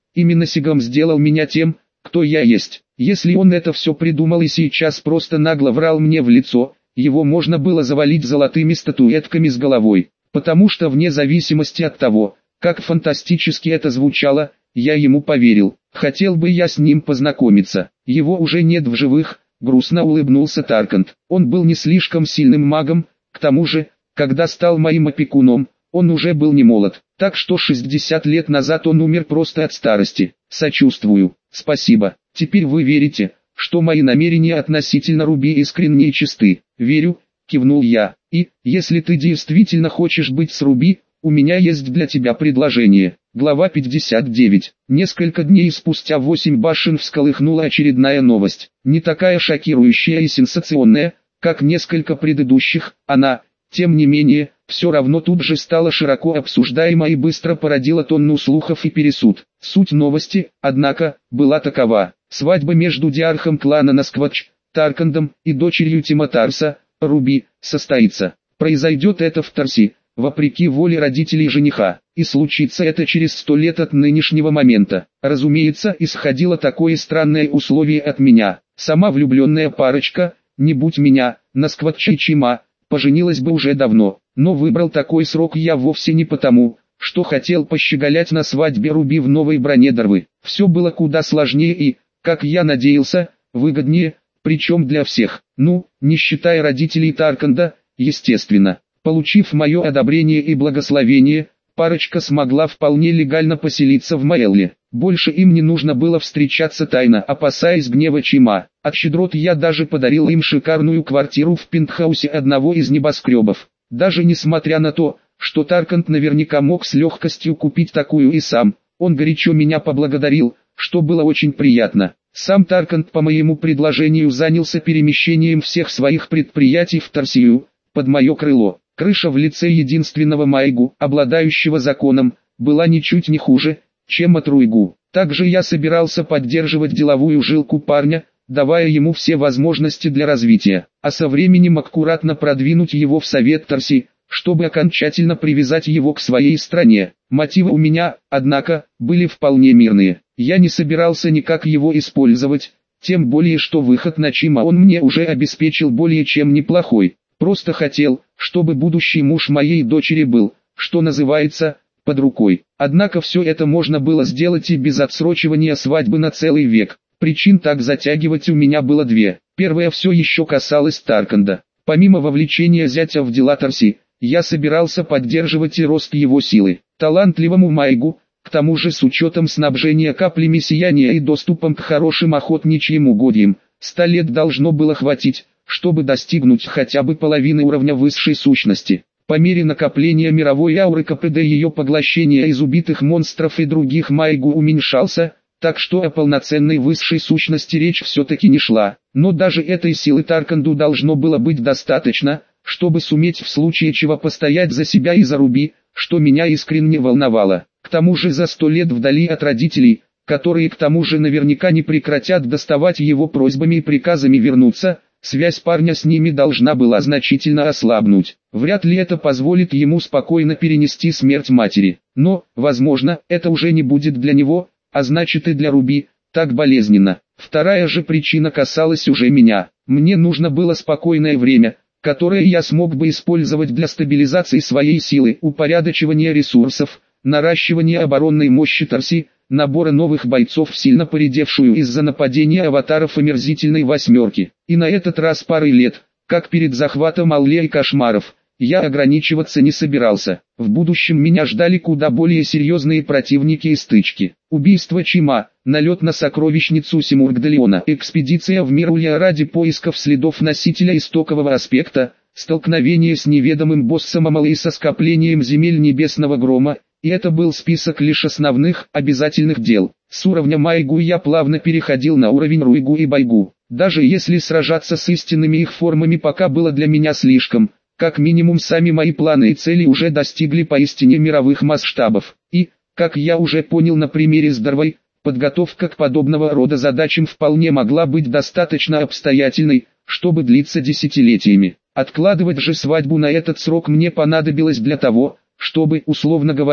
Именно Сигам сделал меня тем, кто я есть. Если он это все придумал и сейчас просто нагло врал мне в лицо, его можно было завалить золотыми статуэтками с головой. Потому что вне зависимости от того, как фантастически это звучало, я ему поверил. Хотел бы я с ним познакомиться. Его уже нет в живых, грустно улыбнулся Таркант. Он был не слишком сильным магом, к тому же, когда стал моим опекуном, он уже был не молод. Так что шестьдесят лет назад он умер просто от старости. Сочувствую. Спасибо. Теперь вы верите, что мои намерения относительно Руби искренни и чисты? Верю, кивнул я. И, если ты действительно хочешь быть с Руби, у меня есть для тебя предложение. Глава пятьдесят девять. Несколько дней спустя восемь башен всколыхнула очередная новость. Не такая шокирующая и сенсационная, как несколько предыдущих, она, тем не менее, все равно тут же стала широко обсуждаема и быстро породила тонну слухов и пересуд. Суть новости, однако, была такова. Свадьба между диархом клана Наскватч, Таркандом, и дочерью Тима Тарса, Руби, состоится. Произойдет это в Тарси, вопреки воле родителей жениха, и случится это через сто лет от нынешнего момента. Разумеется, исходило такое странное условие от меня. Сама влюбленная парочка, не будь меня, Наскватча и Чима, поженилась бы уже давно, но выбрал такой срок я вовсе не потому, что хотел пощеголять на свадьбе Руби в новой броне Дарвы. Все было куда сложнее и, как я надеялся, выгоднее, причем для всех, ну, не считая родителей Тарканда, естественно. Получив мое одобрение и благословение, парочка смогла вполне легально поселиться в Маэлле. Больше им не нужно было встречаться тайно, опасаясь гнева Чима. От щедрот я даже подарил им шикарную квартиру в пентхаусе одного из небоскребов. Даже несмотря на то, что Таркант наверняка мог с легкостью купить такую и сам, он горячо меня поблагодарил, что было очень приятно. Сам Таркант по моему предложению занялся перемещением всех своих предприятий в Тарсию, под мое крыло. Крыша в лице единственного Майгу, обладающего законом, была ничуть не хуже, чем от Руйгу. Также я собирался поддерживать деловую жилку парня, давая ему все возможности для развития, а со временем аккуратно продвинуть его в совет Тарси, чтобы окончательно привязать его к своей стране. Мотивы у меня, однако, были вполне мирные. Я не собирался никак его использовать, тем более что выход на Чима он мне уже обеспечил более чем неплохой. Просто хотел, чтобы будущий муж моей дочери был, что называется, под рукой. Однако все это можно было сделать и без отсрочивания свадьбы на целый век. Причин так затягивать у меня было две. Первая все еще касалась Тарканда. Помимо вовлечения зятя в дела Тарси, я собирался поддерживать и рост его силы. Талантливому Майгу, к тому же с учетом снабжения каплями сияния и доступом к хорошим охотничьим угодьям, ста лет должно было хватить, чтобы достигнуть хотя бы половины уровня высшей сущности. По мере накопления мировой ауры КПД ее поглощения из убитых монстров и других Майгу уменьшался, так что о полноценной высшей сущности речь все-таки не шла. Но даже этой силы Тарканду должно было быть достаточно, чтобы суметь в случае чего постоять за себя и за Руби, что меня искренне волновало. К тому же за сто лет вдали от родителей, которые к тому же наверняка не прекратят доставать его просьбами и приказами вернуться, связь парня с ними должна была значительно ослабнуть. Вряд ли это позволит ему спокойно перенести смерть матери. Но, возможно, это уже не будет для него, а значит и для Руби, так болезненно. Вторая же причина касалась уже меня. Мне нужно было спокойное время, которое я смог бы использовать для стабилизации своей силы, упорядочивания ресурсов, наращивания оборонной мощи Тарси, набора новых бойцов в сильно поредевшую из-за нападения аватаров омерзительной восьмерки. И на этот раз парой лет, как перед захватом Алле и Кошмаров, я ограничиваться не собирался. В будущем меня ждали куда более серьезные противники и стычки. Убийство Чима, налет на сокровищницу Симургдалиона, экспедиция в мир Улья ради поисков следов носителя истокового аспекта, столкновение с неведомым боссом Амалы со скоплением земель небесного грома, и это был список лишь основных, обязательных дел. С уровня Майгу я плавно переходил на уровень Руйгу и Байгу. Даже если сражаться с истинными их формами пока было для меня слишком, как минимум сами мои планы и цели уже достигли поистине мировых масштабов. И, как я уже понял на примере с Дарвой, подготовка к подобного рода задачам вполне могла быть достаточно обстоятельной, чтобы длиться десятилетиями. Откладывать же свадьбу на этот срок мне понадобилось для того, чтобы, условно говоря,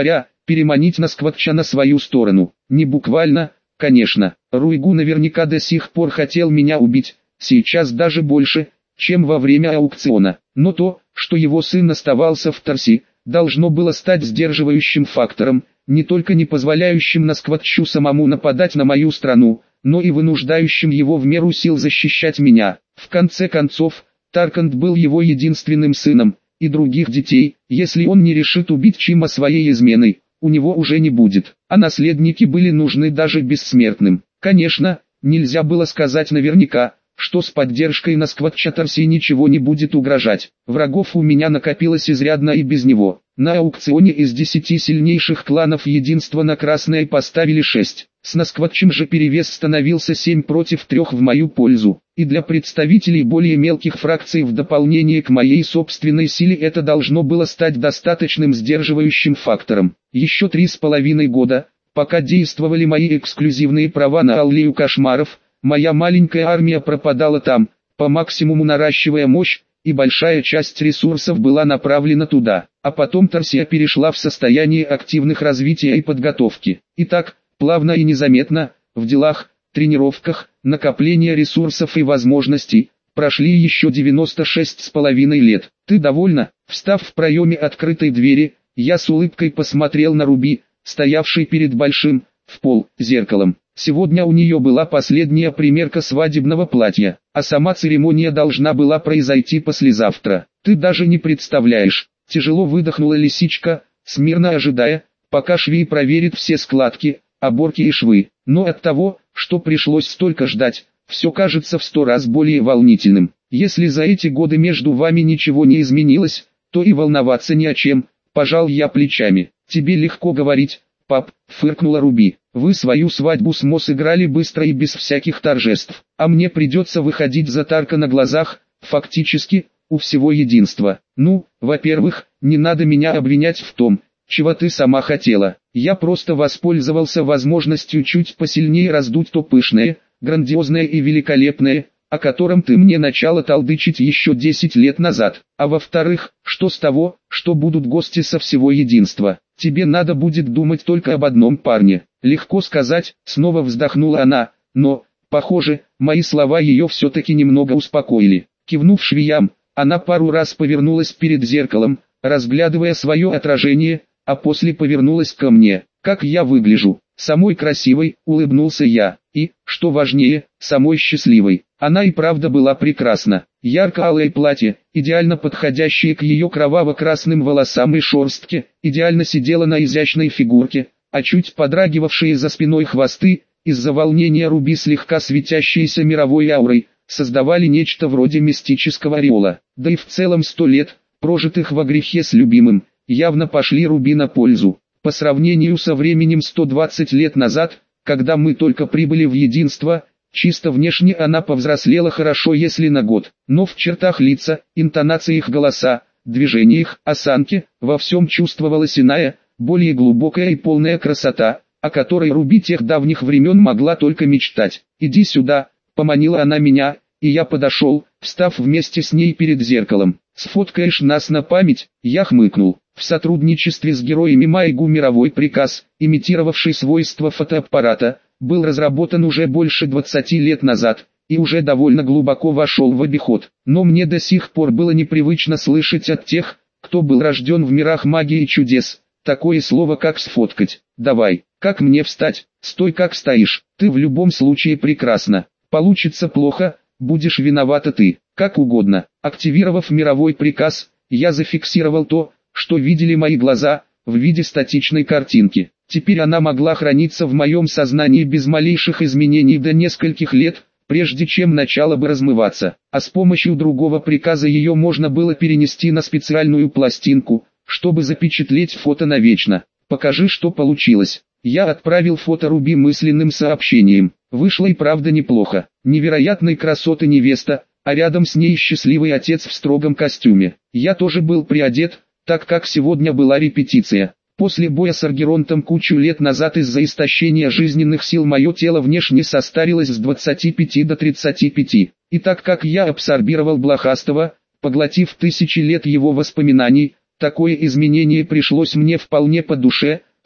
переманить Наскватча на свою сторону. Не буквально, конечно. Руйгу наверняка до сих пор хотел меня убить, сейчас даже больше, чем во время аукциона. Но то, что его сын оставался в Тарси, должно было стать сдерживающим фактором, не только не позволяющим Наскватчу самому нападать на мою страну, но и вынуждающим его в меру сил защищать меня. В конце концов, Таркант был его единственным сыном, и других детей, если он не решит убить Чима своей изменой, у него уже не будет. А наследники были нужны даже бессмертным. Конечно, нельзя было сказать наверняка, что с поддержкой Наскватча Тарси ничего не будет угрожать. Врагов у меня накопилось изрядно и без него. На аукционе из десяти сильнейших кланов единства на красное поставили шесть. С Наскватчем же перевес становился семь против трех в мою пользу. И для представителей более мелких фракций в дополнение к моей собственной силе это должно было стать достаточным сдерживающим фактором. Еще три с половиной года, пока действовали мои эксклюзивные права на Аллею Кошмаров, моя маленькая армия пропадала там, по максимуму наращивая мощь, и большая часть ресурсов была направлена туда. А потом Тарсия перешла в состояние активных развития и подготовки. Итак, плавно и незаметно, в делах, тренировках, накопления ресурсов и возможностей, прошли еще девяносто шесть с половиной лет. Ты довольна? Встав в проеме открытой двери, я с улыбкой посмотрел на Руби, стоявшей перед большим, в пол, зеркалом. Сегодня у нее была последняя примерка свадебного платья, а сама церемония должна была произойти послезавтра. Ты даже не представляешь. Тяжело выдохнула лисичка, смирно ожидая, пока швей проверит все складки, оборки и швы. Но от того, что пришлось столько ждать, все кажется в сто раз более волнительным. Если за эти годы между вами ничего не изменилось, то и волноваться не о чем, пожал я плечами. Тебе легко говорить, пап, фыркнула Руби. Вы свою свадьбу с Мо сыграли быстро и без всяких торжеств, а мне придется выходить за Тарка на глазах, фактически, у всего единства. Ну, во-первых, не надо меня обвинять в том, чего ты сама хотела. Я просто воспользовался возможностью чуть посильнее раздуть то пышное, грандиозное и великолепное, о котором ты мне начала толдычить еще десять лет назад. А во-вторых, что с того, что будут гости со всего единства? Тебе надо будет думать только об одном парне. Легко сказать, снова вздохнула она, но, похоже, мои слова ее все-таки немного успокоили. Кивнув швеям, она пару раз повернулась перед зеркалом, разглядывая свое отражение, а после повернулась ко мне. Как я выгляжу? Самой красивой, улыбнулся я, и, что важнее, самой счастливой. Она и правда была прекрасна. Ярко-алое платье, идеально подходящее к ее кроваво-красным волосам и шерстке, идеально сидело на изящной фигурке, а чуть подрагивавшие за спиной хвосты, из-за волнения Руби слегка светящиеся мировой аурой, создавали нечто вроде мистического ореола. Да и в целом сто лет, прожитых во грехе с любимым, явно пошли Руби на пользу. По сравнению со временем сто двадцать лет назад, когда мы только прибыли в единство, чисто внешне она повзрослела хорошо если на год, но в чертах лица, интонациях голоса, движениях, осанке, во всем чувствовалась иная, более глубокая и полная красота, о которой Руби тех давних времен могла только мечтать. «Иди сюда», — поманила она меня, и я подошел, встав вместе с ней перед зеркалом. «Сфоткаешь нас на память?» Я хмыкнул. В сотрудничестве с героями Майгу мировой приказ, имитировавший свойства фотоаппарата, был разработан уже больше двадцати лет назад, и уже довольно глубоко вошел в обиход. Но мне до сих пор было непривычно слышать от тех, кто был рожден в мирах магии и чудес, такое слово как «сфоткать». «Давай, как мне встать?» «Стой как стоишь, ты в любом случае прекрасна. Получится плохо, будешь виновата ты». Как угодно. Активировав мировой приказ, я зафиксировал то, что видели мои глаза, в виде статичной картинки. Теперь она могла храниться в моем сознании без малейших изменений до нескольких лет, прежде чем начало бы размываться. А с помощью другого приказа ее можно было перенести на специальную пластинку, чтобы запечатлеть фото навечно. «Покажи, что получилось». Я отправил фото Руби мысленным сообщением. Вышло и правда неплохо. Невероятной красоты невеста, а рядом с ней счастливый отец в строгом костюме. Я тоже был приодет, так как сегодня была репетиция. После боя с Аргеронтом кучу лет назад из-за истощения жизненных сил мое тело внешне состарилось с двадцати пяти до тридцати пяти. И так как я абсорбировал блохастого, поглотив тысячи лет его воспоминаний, такое изменение пришлось мне вполне по душе.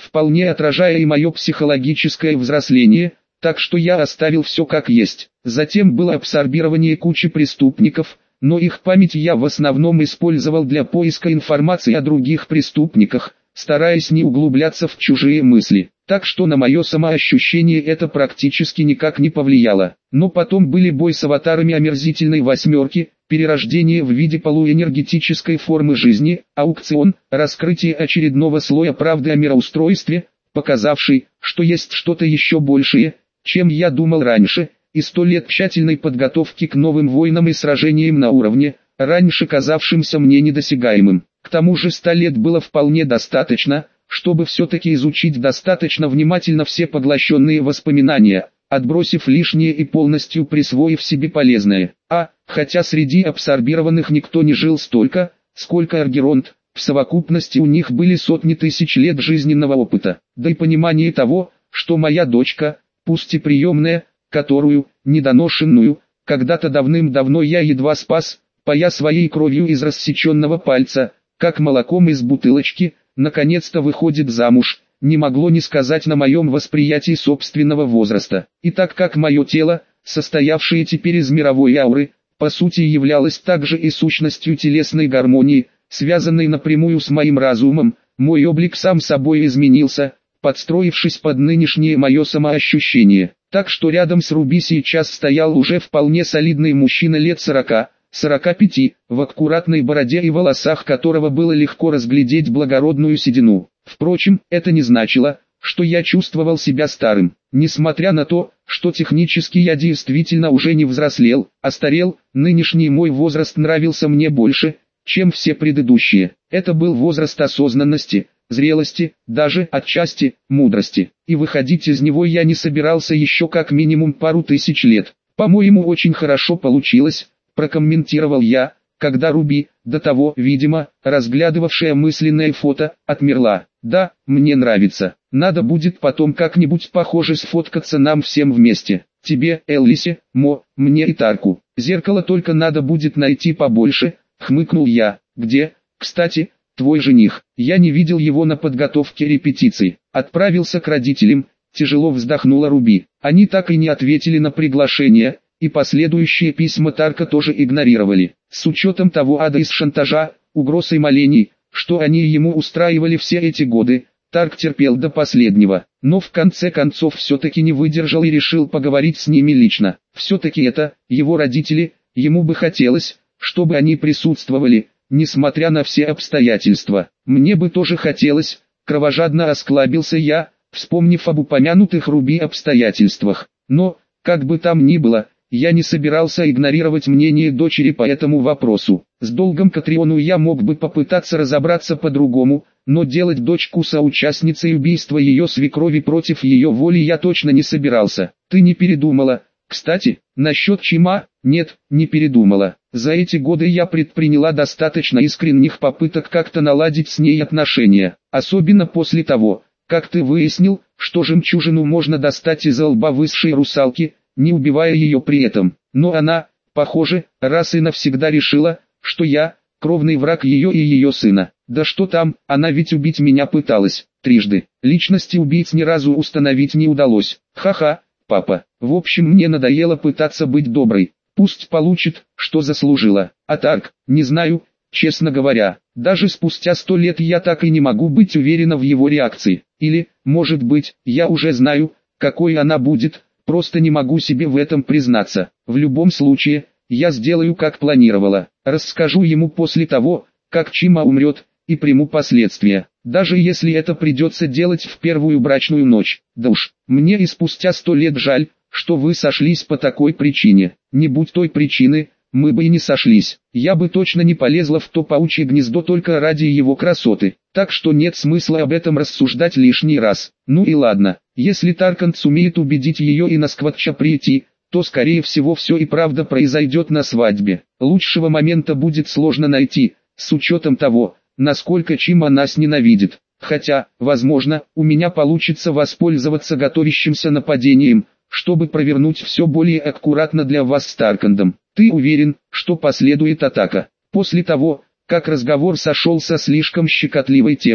вполне отражая и мое психологическое взросление, так что я оставил все как есть. Затем было абсорбирование кучи преступников, но их память я в основном использовал для поиска информации о других преступниках, стараясь не углубляться в чужие мысли. Так что на мое самоощущение это практически никак не повлияло. Но потом были бой с аватарами омерзительной восьмерки, перерождение в виде полуэнергетической формы жизни, аукцион, раскрытие очередного слоя правды о мироустройстве, показавший, что есть что-то еще большее, чем я думал раньше, и сто лет тщательной подготовки к новым войнам и сражениям на уровне, раньше казавшимся мне недосягаемым. К тому же ста лет было вполне достаточно, чтобы все-таки изучить достаточно внимательно все поглощенные воспоминания, отбросив лишнее и полностью присвоив себе полезное. А, хотя среди абсорбированных никто не жил столько, сколько Аргеронт, в совокупности у них были сотни тысяч лет жизненного опыта, да и понимание того, что моя дочка, пусть и приемная, которую, недоношенную, когда-то давным-давно я едва спас, поя своей кровью из рассеченного пальца, как молоком из бутылочки, наконец-то выходит замуж, не могло не сказать на моем восприятии собственного возраста. И так как мое тело, состоявшее теперь из мировой ауры, по сути являлось также и сущностью телесной гармонии, связанной напрямую с моим разумом, мой облик сам собой изменился, подстроившись под нынешнее мое самоощущение. Так что рядом с Руби сейчас стоял уже вполне солидный мужчина лет сорока, сорока пяти, в аккуратной бороде и волосах которого было легко разглядеть благородную седину. Впрочем, это не значило, что я чувствовал себя старым. Несмотря на то, что технически я действительно уже не взрослел, а старел, нынешний мой возраст нравился мне больше, чем все предыдущие. Это был возраст осознанности, зрелости, даже отчасти мудрости. И выходить из него я не собирался еще как минимум пару тысяч лет. По-моему, очень хорошо получилось, прокомментировал я, когда Руби, до того, видимо, разглядывавшая мысленное фото, отмерла. Да, мне нравится. Надо будет потом как-нибудь похоже сфоткаться нам всем вместе. Тебе, Эллисе, Мо, мне и Тарку. Зеркало только надо будет найти побольше, хмыкнул я. Где, кстати, твой жених? Я не видел его на подготовке репетиций. Отправился к родителям, тяжело вздохнула Руби. Они так и не ответили на приглашение, и последующие письма Тарка тоже игнорировали. С учетом того ада из шантажа, угроз и молений, что они ему устраивали все эти годы, Тарк терпел до последнего, но в конце концов все-таки не выдержал и решил поговорить с ними лично. Все-таки это, его родители, ему бы хотелось, чтобы они присутствовали, несмотря на все обстоятельства. Мне бы тоже хотелось, кровожадно осклабился я, вспомнив об упомянутых Руби обстоятельствах. Но, как бы там ни было, я не собирался игнорировать мнение дочери по этому вопросу. С долгом Катриону я мог бы попытаться разобраться по-другому, но делать дочку соучастницей убийства ее свекрови против ее воли я точно не собирался. Ты не передумала? Кстати, насчет Чима? Нет, не передумала. За эти годы я предприняла достаточно искренних попыток как-то наладить с ней отношения. Особенно после того, как ты выяснил, что жемчужину можно достать из лба высшей русалки, не убивая ее при этом. Но она, похоже, раз и навсегда решила, что я, кровный враг ее и ее сына. Да что там, она ведь убить меня пыталась, трижды. Личности убийц ни разу установить не удалось. Ха-ха, папа. В общем, мне надоело пытаться быть доброй. Пусть получит, что заслужила. А Тарк, не знаю, честно говоря. Даже спустя сто лет я так и не могу быть уверена в его реакции. Или, может быть, я уже знаю, какой она будет, просто не могу себе в этом признаться. В любом случае, я сделаю как планировала. Расскажу ему после того, как Чима умрет, и приму последствия. Даже если это придется делать в первую брачную ночь. Да уж, мне и спустя сто лет жаль, что вы сошлись по такой причине. Не будь той причины, мы бы и не сошлись. Я бы точно не полезла в то паучье гнездо только ради его красоты. Так что нет смысла об этом рассуждать лишний раз. Ну и ладно, если Таркан сумеет убедить ее и на Скватча прийти, то скорее всего все и правда произойдет на свадьбе. Лучшего момента будет сложно найти, с учетом того, насколько Чима нас ненавидит. Хотя, возможно, у меня получится воспользоваться готовящимся нападением, чтобы провернуть все более аккуратно для вас с Таркандом. Ты уверен, что последует атака? После того, как разговор сошел со слишком щекотливой темы,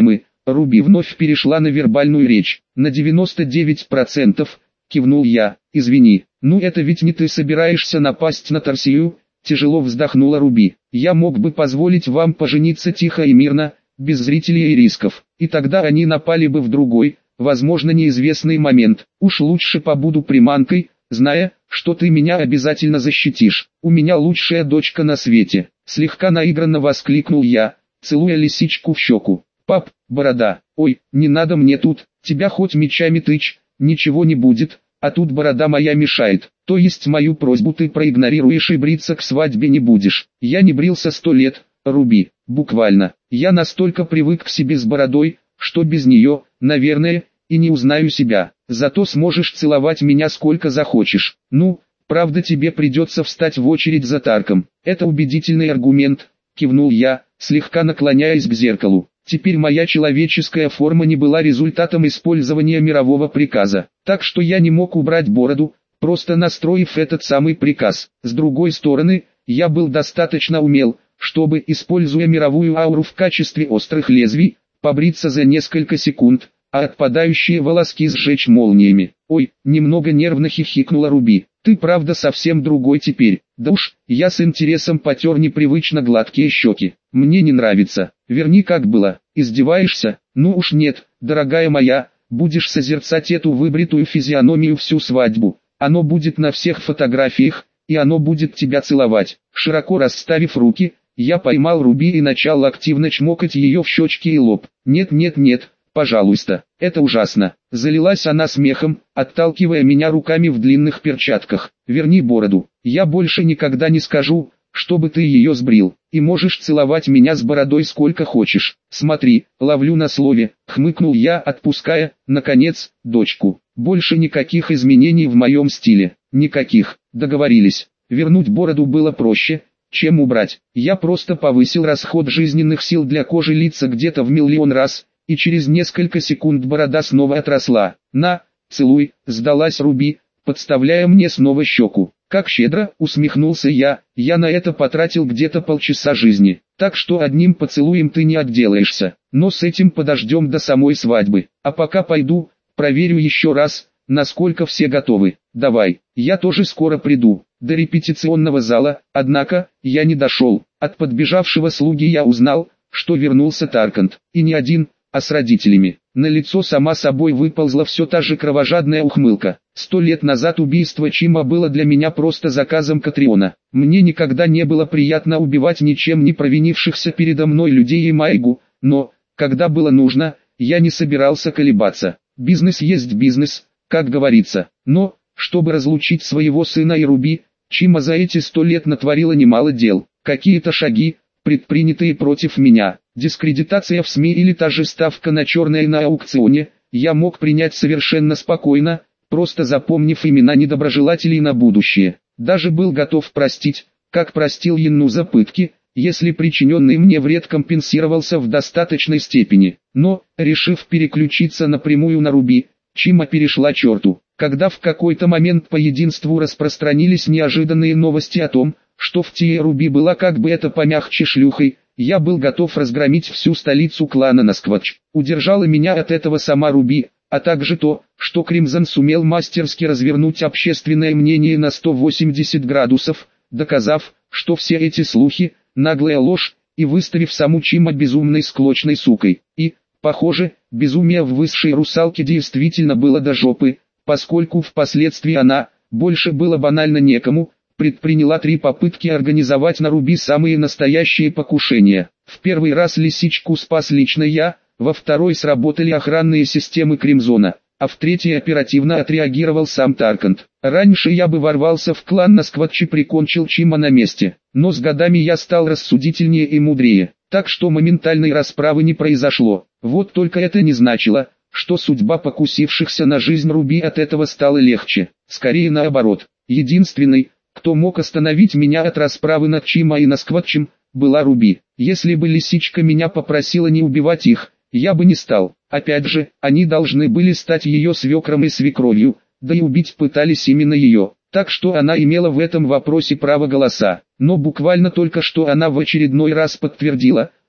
Руби вновь перешла на вербальную речь. На девяносто девять процентов, кивнул я. Извини, ну это ведь не ты собираешься напасть на Тарсию? Тяжело вздохнула Руби. Я мог бы позволить вам пожениться тихо и мирно, без зрителей и рисков. И тогда они напали бы в другой, возможно неизвестный момент. Уж лучше побуду приманкой, зная, что ты меня обязательно защитишь. У меня лучшая дочка на свете. Слегка наигранно воскликнул я, целуя лисичку в щеку. Пап, борода, ой, не надо мне тут, тебя хоть мечами тычь, ничего не будет, а тут борода моя мешает. То есть мою просьбу ты проигнорируешь и бриться к свадьбе не будешь. Я не брился сто лет, Руби, буквально. Я настолько привык к себе с бородой, что без нее, наверное, и не узнаю себя. Зато сможешь целовать меня сколько захочешь. Ну, правда тебе придется встать в очередь за Тарком. Это убедительный аргумент, кивнул я, слегка наклоняясь к зеркалу. Теперь моя человеческая форма не была результатом использования мирового приказа, так что я не мог убрать бороду, просто настроив этот самый приказ. С другой стороны, я был достаточно умел, чтобы, используя мировую ауру в качестве острых лезвий, побриться за несколько секунд, а отпадающие волоски сжечь молниями. Ой, немного нервно хихикнула Руби. Ты правда совсем другой теперь. Да уж, я с интересом потер непривычно гладкие щеки. Мне не нравится. Верни как было. Издеваешься? Ну уж нет, дорогая моя, будешь созерцать эту выбритую физиономию всю свадьбу. Оно будет на всех фотографиях, и оно будет тебя целовать. Широко расставив руки, я поймал Руби и начал активно чмокать ее в щечки и лоб. Нет, нет, нет. Пожалуйста, это ужасно. Залилась она смехом, отталкивая меня руками в длинных перчатках. Верни бороду. Я больше никогда не скажу, чтобы ты ее сбрил. И можешь целовать меня с бородой сколько хочешь. Смотри, ловлю на слове, хмыкнул я, отпуская, наконец, дочку. Больше никаких изменений в моем стиле. Никаких. Договорились. Вернуть бороду было проще, чем убрать. Я просто повысил расход жизненных сил для кожи лица где-то в миллион раз, и через несколько секунд борода снова отросла. На, целуй, сдалась Руби, подставляя мне снова щеку. Как щедро, усмехнулся я, я на это потратил где-то полчаса жизни, так что одним поцелуем ты не отделаешься, но с этим подождем до самой свадьбы. А пока пойду, проверю еще раз, насколько все готовы. Давай, я тоже скоро приду. До репетиционного зала, однако, я не дошел. От подбежавшего слуги я узнал, что вернулся Таркант, и не один, а с родителями. На лицо сама собой выползла все та же кровожадная ухмылка. Сто лет назад убийство Чима было для меня просто заказом Катриона. Мне никогда не было приятно убивать ничем не провинившихся передо мной людей и Майгу, но, когда было нужно, я не собирался колебаться. Бизнес есть бизнес, как говорится. Но, чтобы разлучить своего сына и Руби, Чима за эти сто лет натворила немало дел. Какие-то шаги, предпринятые против меня, дискредитация в СМИ или та же ставка на черное на аукционе, я мог принять совершенно спокойно, просто запомнив имена недоброжелателей на будущее. Даже был готов простить, как простил Янну за пытки, если причиненный мне вред компенсировался в достаточной степени. Но, решив переключиться напрямую на Руби, Чима перешла черту. Когда в какой-то момент по единству распространились неожиданные новости о том, что в Тие Руби была как бы это помягче шлюхой, я был готов разгромить всю столицу клана насквозь. Удержала меня от этого сама Руби, а также то, что Кримзон сумел мастерски развернуть общественное мнение на сто восемьдесят градусов, доказав, что все эти слухи – наглая ложь, и выставив саму Чима безумной склочной сукой. И, похоже, безумие в высшей русалке действительно было до жопы, поскольку впоследствии она, больше было банально некому, предприняла три попытки организовать на Руби самые настоящие покушения. В первый раз лисичку спас лично я, во второй сработали охранные системы Кримзона, а в третий оперативно отреагировал сам Таркант. Раньше я бы ворвался в клан насквозь и прикончил Чима на месте, но с годами я стал рассудительнее и мудрее, так что моментальной расправы не произошло. Вот только это не значило, что судьба покусившихся на жизнь Руби от этого стала легче, скорее наоборот. Единственный, кто мог остановить меня от расправы над Чима и насквозь, была Руби. Если бы лисичка меня попросила не убивать их, я бы не стал. Опять же, они должны были стать ее свекром и свекровью, да и убить пытались именно ее. Так что она имела в этом вопросе право голоса. Но буквально только что она в очередной раз подтвердила,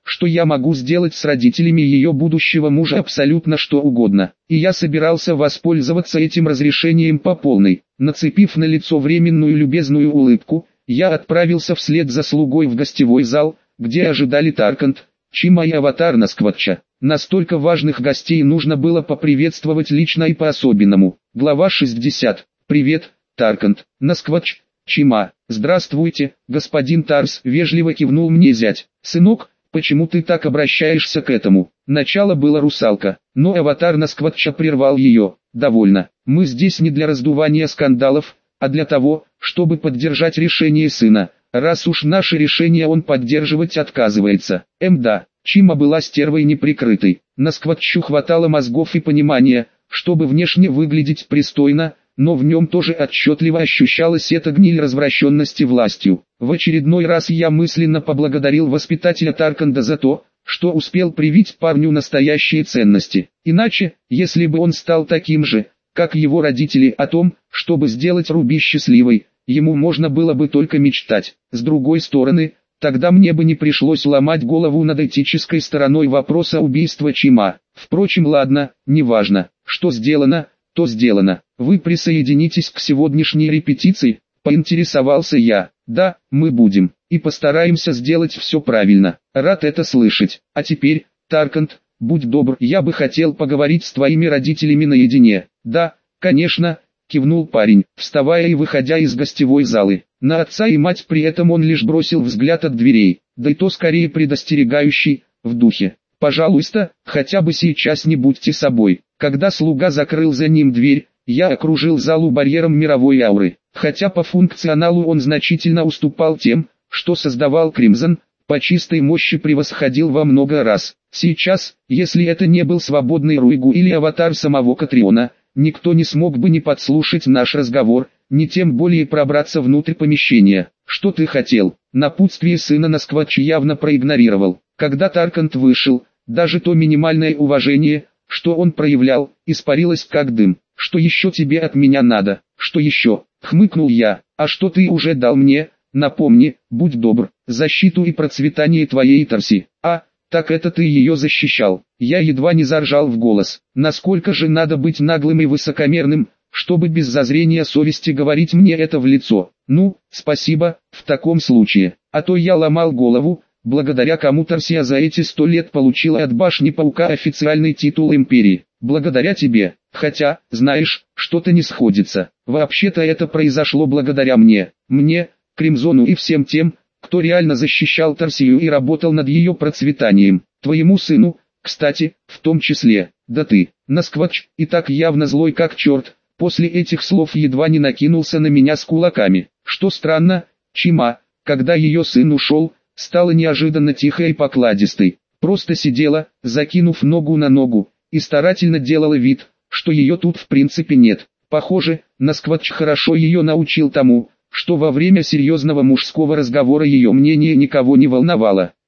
что я могу сделать с родителями ее будущего мужа абсолютно что угодно, и я собирался воспользоваться этим разрешением по полной. Нацепив на лицо временную любезную улыбку, я отправился вслед за слугой в гостевой зал, где ожидали Таркант, Чима и аватар Наскватча. Настолько важных гостей нужно было поприветствовать лично и по-особенному. Глава шестьдесят. «Привет, Таркант, Наскватч, Чима». «Здравствуйте, господин Тарс», — вежливо кивнул мне зять. «Сынок, почему ты так обращаешься к этому?» Начало было русалка, но аватар Наскватча прервал ее. «Довольно, мы здесь не для раздувания скандалов, а для того, чтобы поддержать решение сына. Раз уж наше решение он поддерживать отказывается». Эм да, Чима была стервой неприкрытой. Наскватчу хватало мозгов и понимания, чтобы внешне выглядеть пристойно, но в нем тоже отчетливо ощущалась эта гниль развращенности властью. В очередной раз я мысленно поблагодарил воспитателя Тарканда за то, что успел привить парню настоящие ценности. Иначе, если бы он стал таким же, как его родители, о том, чтобы сделать Руби счастливой, ему можно было бы только мечтать. С другой стороны, тогда мне бы не пришлось ломать голову над этической стороной вопроса убийства Чима. Впрочем, ладно, неважно, что сделано, то сделано. Вы присоединитесь к сегодняшней репетиции? Поинтересовался я. Да, мы будем, и постараемся сделать все правильно. Рад это слышать. А теперь, Таркант, будь добр, я бы хотел поговорить с твоими родителями наедине. Да, конечно, кивнул парень, вставая и выходя из гостевой залы. На отца и мать при этом он лишь бросил взгляд от дверей, да и то скорее предостерегающий, в духе: «Пожалуйста, хотя бы сейчас не будьте собой». Когда слуга закрыл за ним дверь, я окружил залу барьером мировой ауры. Хотя по функционалу он значительно уступал тем, что создавал Кримзон, по чистой мощи превосходил во много раз. Сейчас, если это не был свободный Руйгу или аватар самого Катриона, никто не смог бы ни подслушать наш разговор, ни тем более пробраться внутрь помещения. «Что ты хотел?» Напутствие сына Наскватч явно проигнорировал. Когда Таркант вышел, даже то минимальное уважение, что он проявлял, испарилось как дым. «Что еще тебе от меня надо?» «Что еще?» — хмыкнул я. «А что ты уже дал мне? Напомни, будь добр, защиту и процветание твоей Тарси». «А, так это ты ее защищал». Я едва не заржал в голос. Насколько же надо быть наглым и высокомерным, чтобы без зазрения совести говорить мне это в лицо? Ну, спасибо, в таком случае. А то я ломал голову, благодаря кому Тарсия за эти сто лет получила от Башни Паука официальный титул Империи. Благодаря тебе. Хотя, знаешь, что-то не сходится. Вообще-то это произошло благодаря мне. Мне, Кримзону и всем тем, кто реально защищал Тарсию и работал над ее процветанием. Твоему сыну, кстати, в том числе. Да ты, Наскватч, и так явно злой как черт, после этих слов едва не накинулся на меня с кулаками. Что странно, Чима, когда ее сын ушел, стала неожиданно тихой и покладистой. Просто сидела, закинув ногу на ногу, и старательно делала вид, что ее тут в принципе нет. Похоже, Наскватч хорошо ее научил тому, что во время серьезного мужского разговора ее мнение никого не волновало.